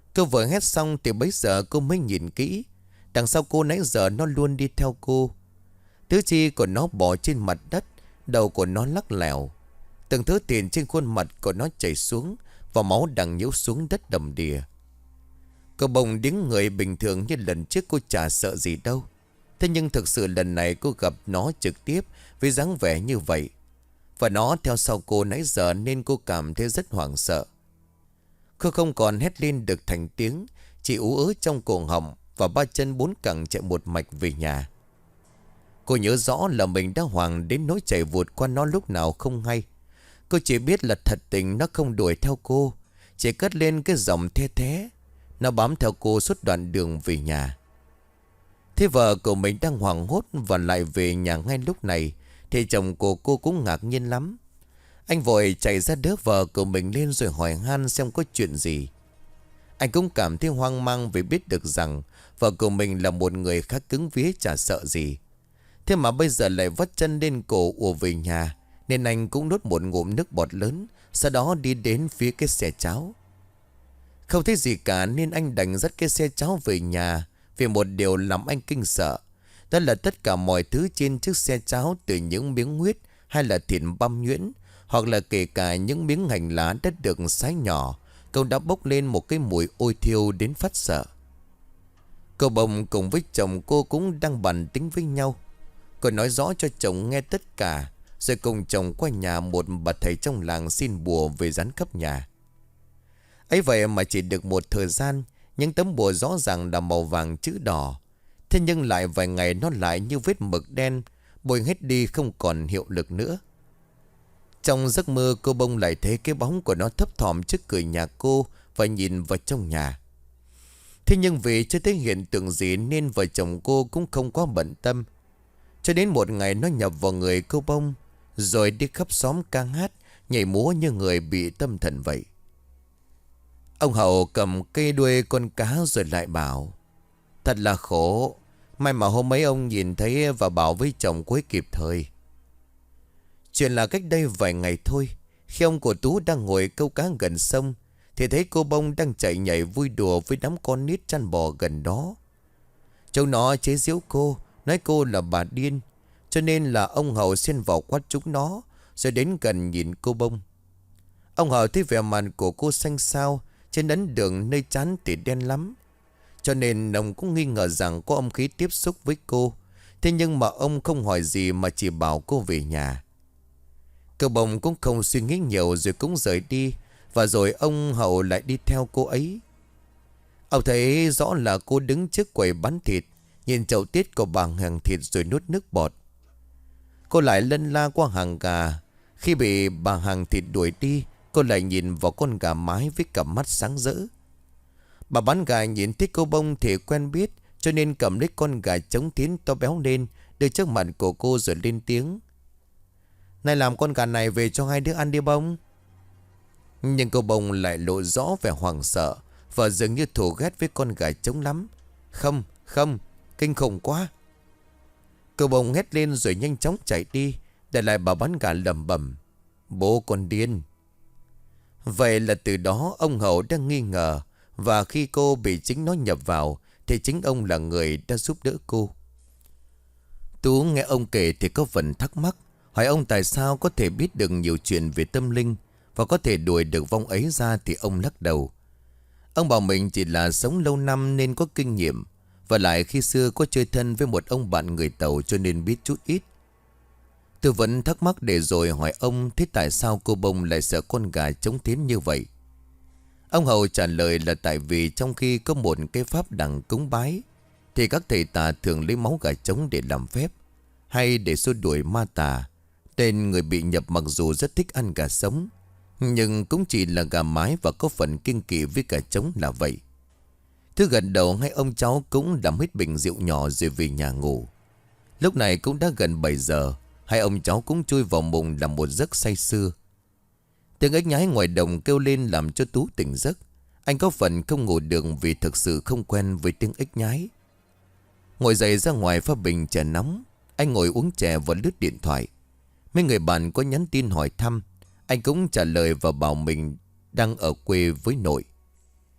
Cô vừa hét xong thì bấy giờ cô mới nhìn kỹ. Đằng sau cô nãy giờ nó luôn đi theo cô. Tứ chi của nó bò trên mặt đất, đầu của nó lắc lẻo. Từng thứ tiền trên khuôn mặt của nó chảy xuống, và máu đằng nhiễu xuống đất đầm đìa. Cô bồng đứng người bình thường như lần trước cô chả sợ gì đâu. Thế nhưng thực sự lần này cô gặp nó trực tiếp với dáng vẻ như vậy. Và nó theo sau cô nãy giờ nên cô cảm thấy rất hoảng sợ. Cô không còn hét lên được thành tiếng, chỉ ú ớ trong cổ họng và ba chân bốn cẳng chạy một mạch về nhà. Cô nhớ rõ là mình đã hoảng đến nỗi chạy vụt qua nó lúc nào không hay. Cô chỉ biết là thật tình nó không đuổi theo cô, chỉ cất lên cái giọng the thé. Nó bám theo cô suốt đoạn đường về nhà. Thế vợ của mình đang hoảng hốt và lại về nhà ngay lúc này, thì chồng của cô cũng ngạc nhiên lắm. Anh vội chạy ra đỡ vợ của mình lên rồi hỏi han xem có chuyện gì. Anh cũng cảm thấy hoang mang vì biết được rằng vợ của mình là một người khá cứng vía, chả sợ gì. Thế mà bây giờ lại vắt chân lên cổ ùa về nhà, nên anh cũng nuốt một ngụm nước bọt lớn, sau đó đi đến phía cái xe cháo. Không thấy gì cả nên anh đành dắt cái xe cháo về nhà. Vì một điều làm anh kinh sợ, đó là tất cả mọi thứ trên chiếc xe cháo, từ những miếng huyết hay là thịt băm nhuyễn, hoặc là kể cả những miếng hành lá đã được xé nhỏ, cậu đã bốc lên một cái mùi ôi thiêu đến phát sợ. Cô bồng cùng với chồng cô cũng đang bàn tính với nhau. Cô nói rõ cho chồng nghe tất cả, rồi cùng chồng qua nhà một bà thầy trong làng xin bùa về dán khắp nhà. Ấy vậy mà chỉ được một thời gian, những tấm bùa rõ ràng là màu vàng chữ đỏ. Thế nhưng lại vài ngày nó lại như vết mực đen, bôi hết đi không còn hiệu lực nữa. Trong giấc mơ cô bông lại thấy cái bóng của nó thấp thỏm trước cửa nhà cô và nhìn vào trong nhà. Thế nhưng vì chưa thấy hiện tượng gì nên vợ chồng cô cũng không quá bận tâm. Cho đến một ngày nó nhập vào người cô bông, rồi đi khắp xóm ca hát, nhảy múa như người bị tâm thần vậy. Ông Hậu cầm cây đuôi con cá rồi lại bảo: thật là khổ, may mà hôm ấy ông nhìn thấy và bảo với chồng cuối kịp thời. Chuyện là cách đây vài ngày thôi, khi ông của Tú đang ngồi câu cá gần sông, thì thấy cô bông đang chạy nhảy vui đùa với đám con nít chăn bò gần đó. Chúng nó chế giễu cô, nói cô là bà điên, cho nên là ông Hậu xen vào quát chúng nó, rồi đến gần nhìn cô bông. Ông Hậu thấy vẻ mặt của cô xanh xao, trên ấn đường nơi trán thì đen lắm, cho nên ông cũng nghi ngờ rằng có âm khí tiếp xúc với cô. Thế nhưng mà ông không hỏi gì mà chỉ bảo cô về nhà. Cô bông cũng không suy nghĩ nhiều rồi cũng rời đi. Và rồi ông Hậu lại đi theo cô ấy. Ông thấy rõ là cô đứng trước quầy bán thịt, nhìn chậu tiết của bà hàng thịt rồi nuốt nước bọt. Cô lại lân la qua hàng gà. Khi bị bà hàng thịt đuổi đi, cô lại nhìn vào con gà mái với cặp mắt sáng rỡ. Bà bán gà nhìn thấy cô bông thì quen biết, cho nên cầm lấy con gà trống tiến to béo lên, đưa trước mặt của cô rồi lên tiếng: này, làm con gà này về cho hai đứa ăn đi bông. Nhưng cô bông lại lộ rõ vẻ hoảng sợ, và dường như thù ghét với con gà trống lắm. Không, không, kinh khủng quá. Cô bông hét lên rồi nhanh chóng chạy đi, để lại bà bán gà lẩm bẩm: bố con điên. Vậy là từ đó ông Hậu đang nghi ngờ, và khi cô bị chính nó nhập vào thì chính ông là người đã giúp đỡ cô. Tú nghe ông kể thì có phần thắc mắc, hỏi ông tại sao có thể biết được nhiều chuyện về tâm linh và có thể đuổi được vong ấy ra, thì ông lắc đầu. Ông bảo mình chỉ là sống lâu năm nên có kinh nghiệm, và lại khi xưa có chơi thân với một ông bạn người Tàu cho nên biết chút ít. Tôi vẫn thắc mắc để rồi hỏi ông thế tại sao cô bông lại sợ con gà trống tiến như vậy. Ông Hậu trả lời là tại vì trong khi có một cái pháp đằng cúng bái, thì các thầy tà thường lấy máu gà trống để làm phép, hay để xua đuổi ma tà. Tên người bị nhập mặc dù rất thích ăn gà sống, nhưng cũng chỉ là gà mái và có phần kiêng kỵ với gà trống là vậy. Thứ gần đầu hai ông cháu cũng đắm hết bình rượu nhỏ rồi về nhà ngủ. Lúc này cũng đã gần bảy giờ, hai ông cháu cũng chui vào mùng làm một giấc say sưa. Tiếng ếch nhái ngoài đồng kêu lên làm cho Tú tỉnh giấc. Anh có phần không ngủ được vì thực sự không quen với tiếng ếch nhái. Ngồi dậy ra ngoài pha bình trà nóng, anh ngồi uống chè và lướt điện thoại. Mấy người bạn có nhắn tin hỏi thăm, anh cũng trả lời và bảo mình đang ở quê với nội.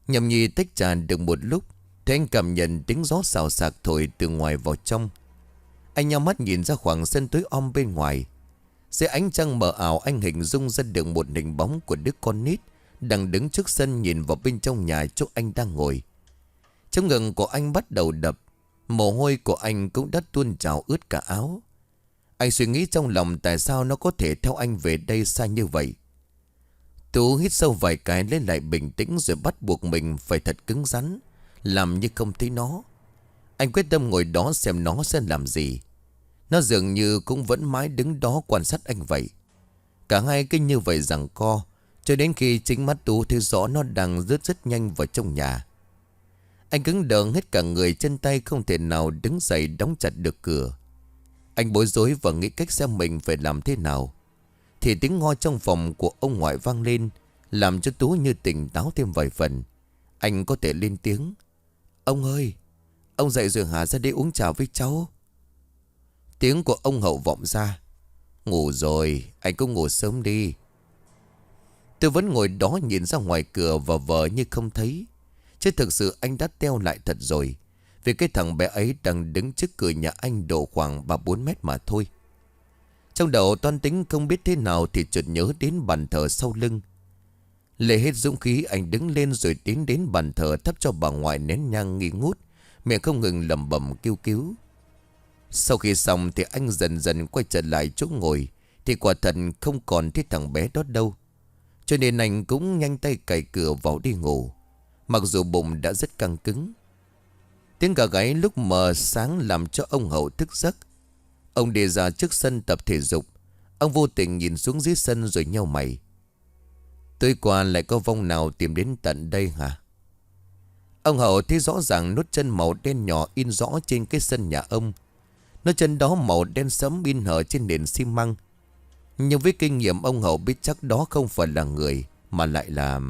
Nhâm nhi tách trà được một lúc thì anh cảm nhận tiếng gió xào xạc thổi từ ngoài vào trong. Anh nhắm mắt nhìn ra khoảng sân tối om bên ngoài. Dưới ánh trăng mờ ảo, anh hình dung ra được một hình bóng của đứa con nít đang đứng trước sân nhìn vào bên trong nhà chỗ anh đang ngồi. Trong ngực của anh bắt đầu đập, mồ hôi của anh cũng đã tuôn trào ướt cả áo. Anh suy nghĩ trong lòng tại sao nó có thể theo anh về đây xa như vậy. Tú hít sâu vài cái lấy lại bình tĩnh rồi bắt buộc mình phải thật cứng rắn, làm như không thấy nó. Anh quyết tâm ngồi đó xem nó sẽ làm gì. Nó dường như cũng vẫn mãi đứng đó quan sát anh vậy. Cả hai cứ như vậy giằng co cho đến khi chính mắt Tú thấy rõ nó đang rất rất nhanh vào trong nhà. Anh cứng đờ hết cả người, chân tay không thể nào đứng dậy đóng chặt được cửa. Anh bối rối và nghĩ cách xem mình phải làm thế nào. Thì tiếng ho trong phòng của ông ngoại vang lên, làm cho Tú như tỉnh táo thêm vài phần. Anh có thể lên tiếng: "Ông ơi, ông dậy rồi hả? Ra đây uống trà với cháu." Tiếng của ông Hậu vọng ra: "Ngủ rồi, anh cũng ngủ sớm đi." Tôi vẫn ngồi đó nhìn ra ngoài cửa và vờ như không thấy. Chứ thực sự anh đã teo lại thật rồi. Vì cái thằng bé ấy đang đứng trước cửa nhà anh độ khoảng ba bốn mét mà thôi. Trong đầu toan tính không biết thế nào thì chợt nhớ đến bàn thờ sau lưng. Lấy hết dũng khí, anh đứng lên rồi tiến đến bàn thờ thắp cho bà ngoại nén nhang nghi ngút, miệng không ngừng lẩm bẩm kêu cứu. Sau khi xong thì anh dần dần quay trở lại chỗ ngồi. Thì quả thật không còn thấy thằng bé đó đâu. Cho nên anh cũng nhanh tay cài cửa vào đi ngủ, mặc dù bụng đã rất căng cứng. Tiếng gà gáy lúc mờ sáng làm cho ông Hậu thức giấc. Ông đi ra trước sân tập thể dục. Ông vô tình nhìn xuống dưới sân rồi nhau mày: "Tối qua lại có vong nào tìm đến tận đây hả?" Ông Hậu thấy rõ ràng nốt chân màu đen nhỏ in rõ trên cái sân nhà ông. Nốt chân đó màu đen sẫm in hở trên nền xi măng. Nhưng với kinh nghiệm, ông Hậu biết chắc đó không phải là người, mà lại là...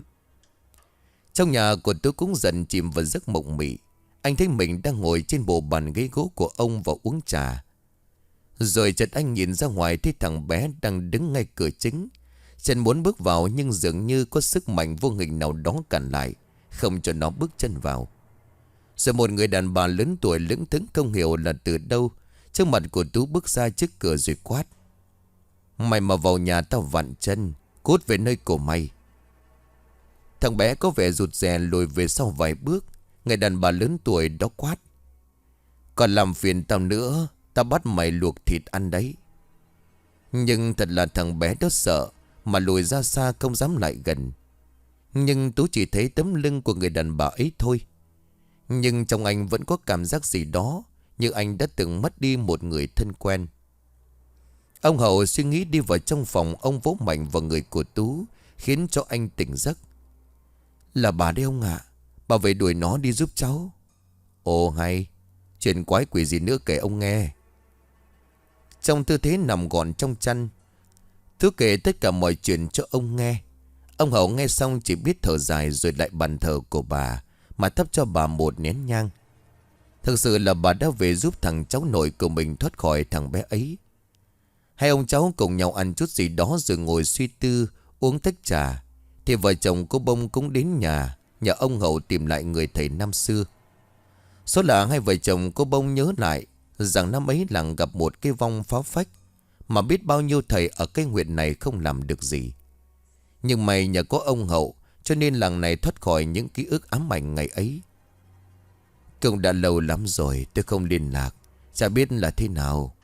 Trong nhà của tôi cũng dần chìm vào giấc mộng mị. Anh thấy mình đang ngồi trên bộ bàn ghế gỗ của ông và uống trà. Rồi chợt anh nhìn ra ngoài thấy thằng bé đang đứng ngay cửa chính. Chân muốn bước vào nhưng dường như có sức mạnh vô hình nào đó cản lại, không cho nó bước chân vào. Rồi một người đàn bà lớn tuổi lững thững không hiểu là từ đâu, trước mặt của Tú bước ra trước cửa rồi quát: "Mày mà vào nhà tao vặn chân, cút về nơi của mày." Thằng bé có vẻ rụt rè lùi về sau vài bước. Người đàn bà lớn tuổi đó quát: "Còn làm phiền tao nữa, tao bắt mày luộc thịt ăn đấy." Nhưng thật là thằng bé đó sợ, mà lùi ra xa không dám lại gần. Nhưng Tú chỉ thấy tấm lưng của người đàn bà ấy thôi. Nhưng trong anh vẫn có cảm giác gì đó, như anh đã từng mất đi một người thân quen. Ông Hậu suy nghĩ đi vào trong phòng. Ông vỗ mạnh vào người của Tú, khiến cho anh tỉnh giấc. "Là bà đấy ông ạ, bà về đuổi nó đi giúp cháu." "Ồ hay, chuyện quái quỷ gì nữa kể ông nghe." Trong tư thế nằm gọn trong chăn, Tú kể tất cả mọi chuyện cho ông nghe. Ông Hậu nghe xong chỉ biết thở dài rồi lại bàn thờ của bà mà thắp cho bà một nén nhang. Thực sự là bà đã về giúp thằng cháu nội của mình thoát khỏi thằng bé ấy. Hai ông cháu cùng nhau ăn chút gì đó rồi ngồi suy tư uống tách trà. Thì vợ chồng cô Bông cũng đến nhà Nhà ông Hậu tìm lại người thầy năm xưa. Số là hai vợ chồng cô Bông nhớ lại rằng năm ấy làng gặp một cái vong phá phách, mà biết bao nhiêu thầy ở cái huyện này không làm được gì. Nhưng may nhờ có ông Hậu, cho nên làng này thoát khỏi những ký ức ám ảnh ngày ấy. Cũng đã lâu lắm rồi tôi không liên lạc, chả biết là thế nào.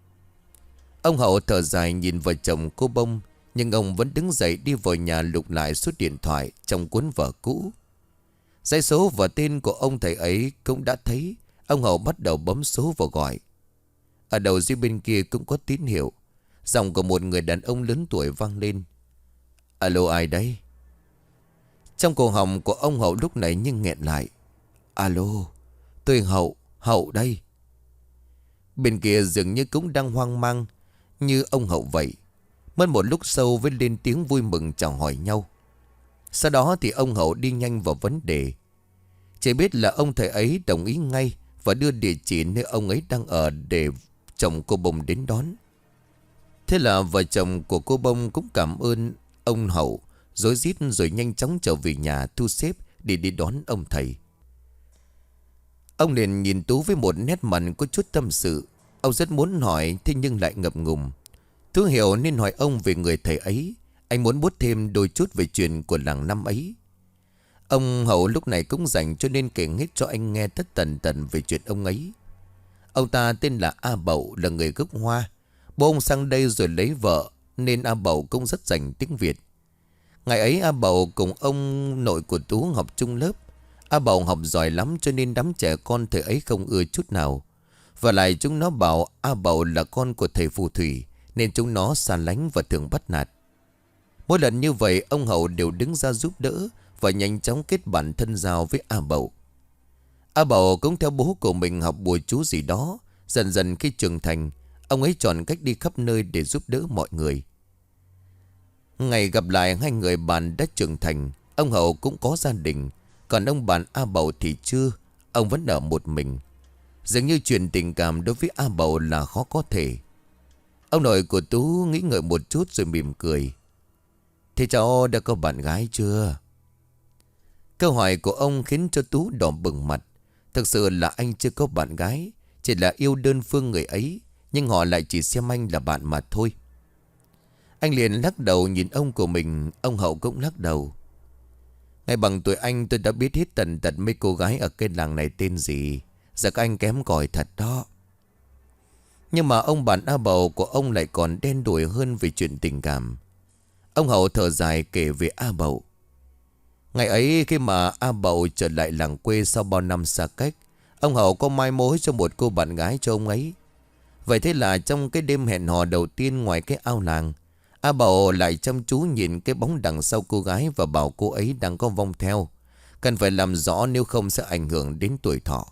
Ông Hậu thở dài nhìn vợ chồng cô Bông, nhưng ông vẫn đứng dậy đi vào nhà lục lại số điện thoại trong cuốn vở cũ. Dãy số và tên của ông thầy ấy cũng đã thấy. Ông Hậu bắt đầu bấm số và gọi. Ở đầu dưới bên kia cũng có tín hiệu. Giọng của một người đàn ông lớn tuổi vang lên. "Alo, ai đấy?" Trong cổ họng của ông Hậu lúc này nhưng nghẹn lại. "Alo, tôi Hậu, Hậu đây." Bên kia dường như cũng đang hoang mang như ông Hậu vậy. Mất một lúc sau với lên tiếng vui mừng chào hỏi nhau. Sau đó thì ông Hậu đi nhanh vào vấn đề. Chỉ biết là ông thầy ấy đồng ý ngay và đưa địa chỉ nơi ông ấy đang ở để chồng cô Bông đến đón. Thế là vợ chồng của cô Bông cũng cảm ơn ông Hậu, rối rít rồi nhanh chóng trở về nhà thu xếp để đi đón ông thầy. Ông liền nhìn Tú với một nét mặt có chút tâm sự. Ông rất muốn hỏi, thế nhưng lại ngập ngùng. Tú hiểu nên hỏi ông về người thầy ấy. Anh muốn biết thêm đôi chút về chuyện của làng năm ấy. Ông Hậu lúc này cũng rảnh, cho nên kể hết cho anh nghe tất tần tần về chuyện ông ấy. Ông ta tên là A Bậu, là người gốc Hoa. Bố ông sang đây rồi lấy vợ, nên A Bậu cũng rất rành tiếng Việt. Ngày ấy A Bậu cùng ông nội của Tú học chung lớp. A Bậu học giỏi lắm, cho nên đám trẻ con thời ấy không ưa chút nào. Và lại chúng nó bảo A Bậu là con của thầy phù thủy, nên chúng nó xa lánh và thường bắt nạt. Mỗi lần như vậy, ông Hậu đều đứng ra giúp đỡ và nhanh chóng kết bạn thân giao với A Bậu. A Bậu cũng theo bố của mình học bùa chú gì đó. Dần dần khi trưởng thành, ông ấy chọn cách đi khắp nơi để giúp đỡ mọi người. Ngày gặp lại, hai người bạn đã trưởng thành. Ông Hậu cũng có gia đình, còn ông bạn A Bậu thì chưa. Ông vẫn ở một mình. Dường như chuyện tình cảm đối với A Bậu là khó có thể. Ông nội của Tú nghĩ ngợi một chút rồi mỉm cười. Thế cháu đã có bạn gái chưa? Câu hỏi của ông khiến cho Tú đỏ bừng mặt. Thực sự là anh chưa có bạn gái, chỉ là yêu đơn phương người ấy, nhưng họ lại chỉ xem anh là bạn mà thôi. Anh liền lắc đầu nhìn ông của mình. Ông Hậu cũng lắc đầu. Ngay bằng tuổi anh, tôi đã biết hết tần tật mấy cô gái ở cái làng này tên gì. Giờ các anh kém cỏi thật đó. Nhưng mà ông bạn A Bậu của ông lại còn đen đủi hơn về chuyện tình cảm. Ông Hậu thở dài kể về A Bậu. Ngày ấy khi mà A Bậu trở lại làng quê sau bao năm xa cách, ông Hậu có mai mối cho một cô bạn gái cho ông ấy. Vậy thế là trong cái đêm hẹn hò đầu tiên ngoài cái ao làng, A Bậu lại chăm chú nhìn cái bóng đằng sau cô gái và bảo cô ấy đang có vong theo. Cần phải làm rõ, nếu không sẽ ảnh hưởng đến tuổi thọ.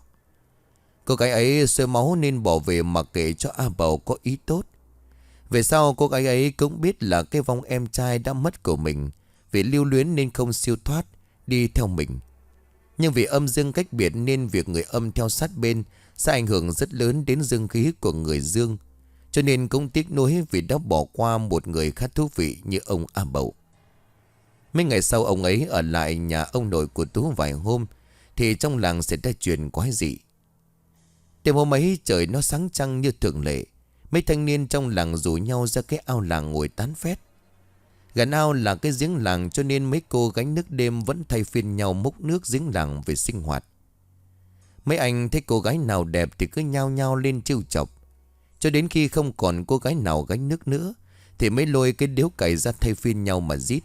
Cô gái ấy sôi máu nên bỏ về mặc kệ cho A Bậu có ý tốt. Về sau cô gái ấy cũng biết là cái vong em trai đã mất của mình, vì lưu luyến nên không siêu thoát đi theo mình. Nhưng vì âm dương cách biệt nên việc người âm theo sát bên sẽ ảnh hưởng rất lớn đến dương khí của người dương. Cho nên cũng tiếc nuối vì đã bỏ qua một người khá thú vị như ông A Bậu. Mấy ngày sau ông ấy ở lại nhà ông nội của Tú vài hôm, thì trong làng xảy ra chuyện quái dị. Đêm hôm ấy trời nó sáng trăng như thường lệ. Mấy thanh niên trong làng rủ nhau ra cái ao làng ngồi tán phét. Gần ao là cái giếng làng, cho nên mấy cô gánh nước đêm vẫn thay phiên nhau múc nước giếng làng về sinh hoạt. Mấy anh thấy cô gái nào đẹp thì cứ nhao nhao lên trêu chọc. Cho đến khi không còn cô gái nào gánh nước nữa, thì mới lôi cái điếu cày ra thay phiên nhau mà rít.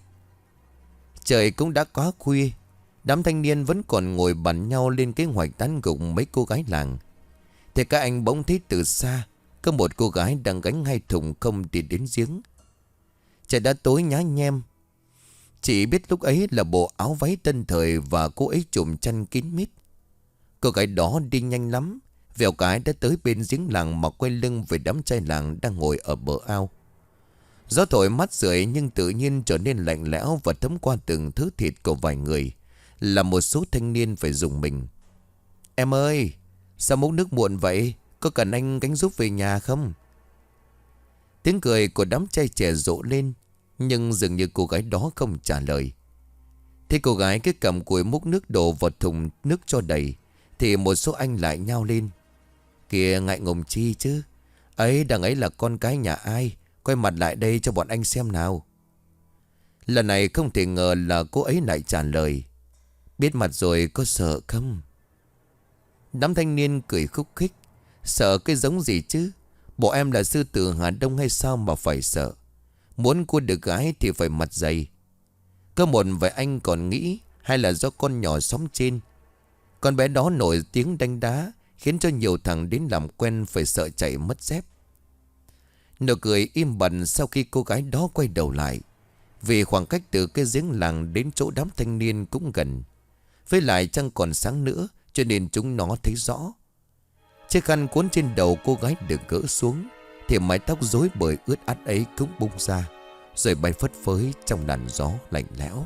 Trời cũng đã quá khuya, đám thanh niên vẫn còn ngồi bàn nhau lên kế hoạch tán gục mấy cô gái làng. Thì các anh bỗng thấy từ xa có một cô gái đang gánh hai thùng không đi đến giếng. Trời đã tối nhá nhem. Chỉ biết lúc ấy là bộ áo váy tân thời và cô ấy trùm chăn kín mít. Cô gái đó đi nhanh lắm, vèo cái đã tới bên giếng làng mà quay lưng về đám trai làng đang ngồi ở bờ ao. Gió thổi mát rượi nhưng tự nhiên trở nên lạnh lẽo và thấm qua từng thứ thịt của vài người, làm một số thanh niên phải rùng mình. Em ơi, sao múc nước muộn vậy? Có cần anh gánh giúp về nhà không? Tiếng cười của đám trai trẻ rộ lên, nhưng dường như cô gái đó không trả lời. Thế cô gái cứ cầm cùi múc nước đổ vào thùng nước cho đầy, thì một số anh lại nhao lên. Kìa, ngại ngùng chi chứ? Ấy, đằng ấy là con cái nhà ai? Quay mặt lại đây cho bọn anh xem nào. Lần này không thể ngờ là cô ấy lại trả lời. Biết mặt rồi có sợ không? Đám thanh niên cười khúc khích. Sợ cái giống gì chứ? Bộ em là sư tử Hà Đông hay sao mà phải sợ? Muốn cua được gái thì phải mặt dày. Có một vài anh còn nghĩ hay là do con nhỏ xóm trên. Con bé đó nổi tiếng đánh đá, khiến cho nhiều thằng đến làm quen phải sợ chạy mất dép. Nụ cười im bặt sau khi cô gái đó quay đầu lại. Vì khoảng cách từ cái giếng làng đến chỗ đám thanh niên cũng gần. Với lại trăng còn sáng nữa, cho nên chúng nó thấy rõ. Chiếc khăn cuốn trên đầu cô gái được gỡ xuống, thì mái tóc rối bời ướt át ấy cũng bung ra, rồi bay phất phới trong làn gió lạnh lẽo.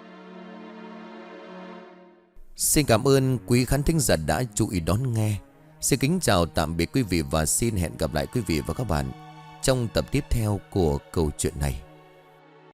Xin cảm ơn quý khán thính giả đã chú ý đón nghe. Xin kính chào tạm biệt quý vị và xin hẹn gặp lại quý vị và các bạn trong tập tiếp theo của câu chuyện này.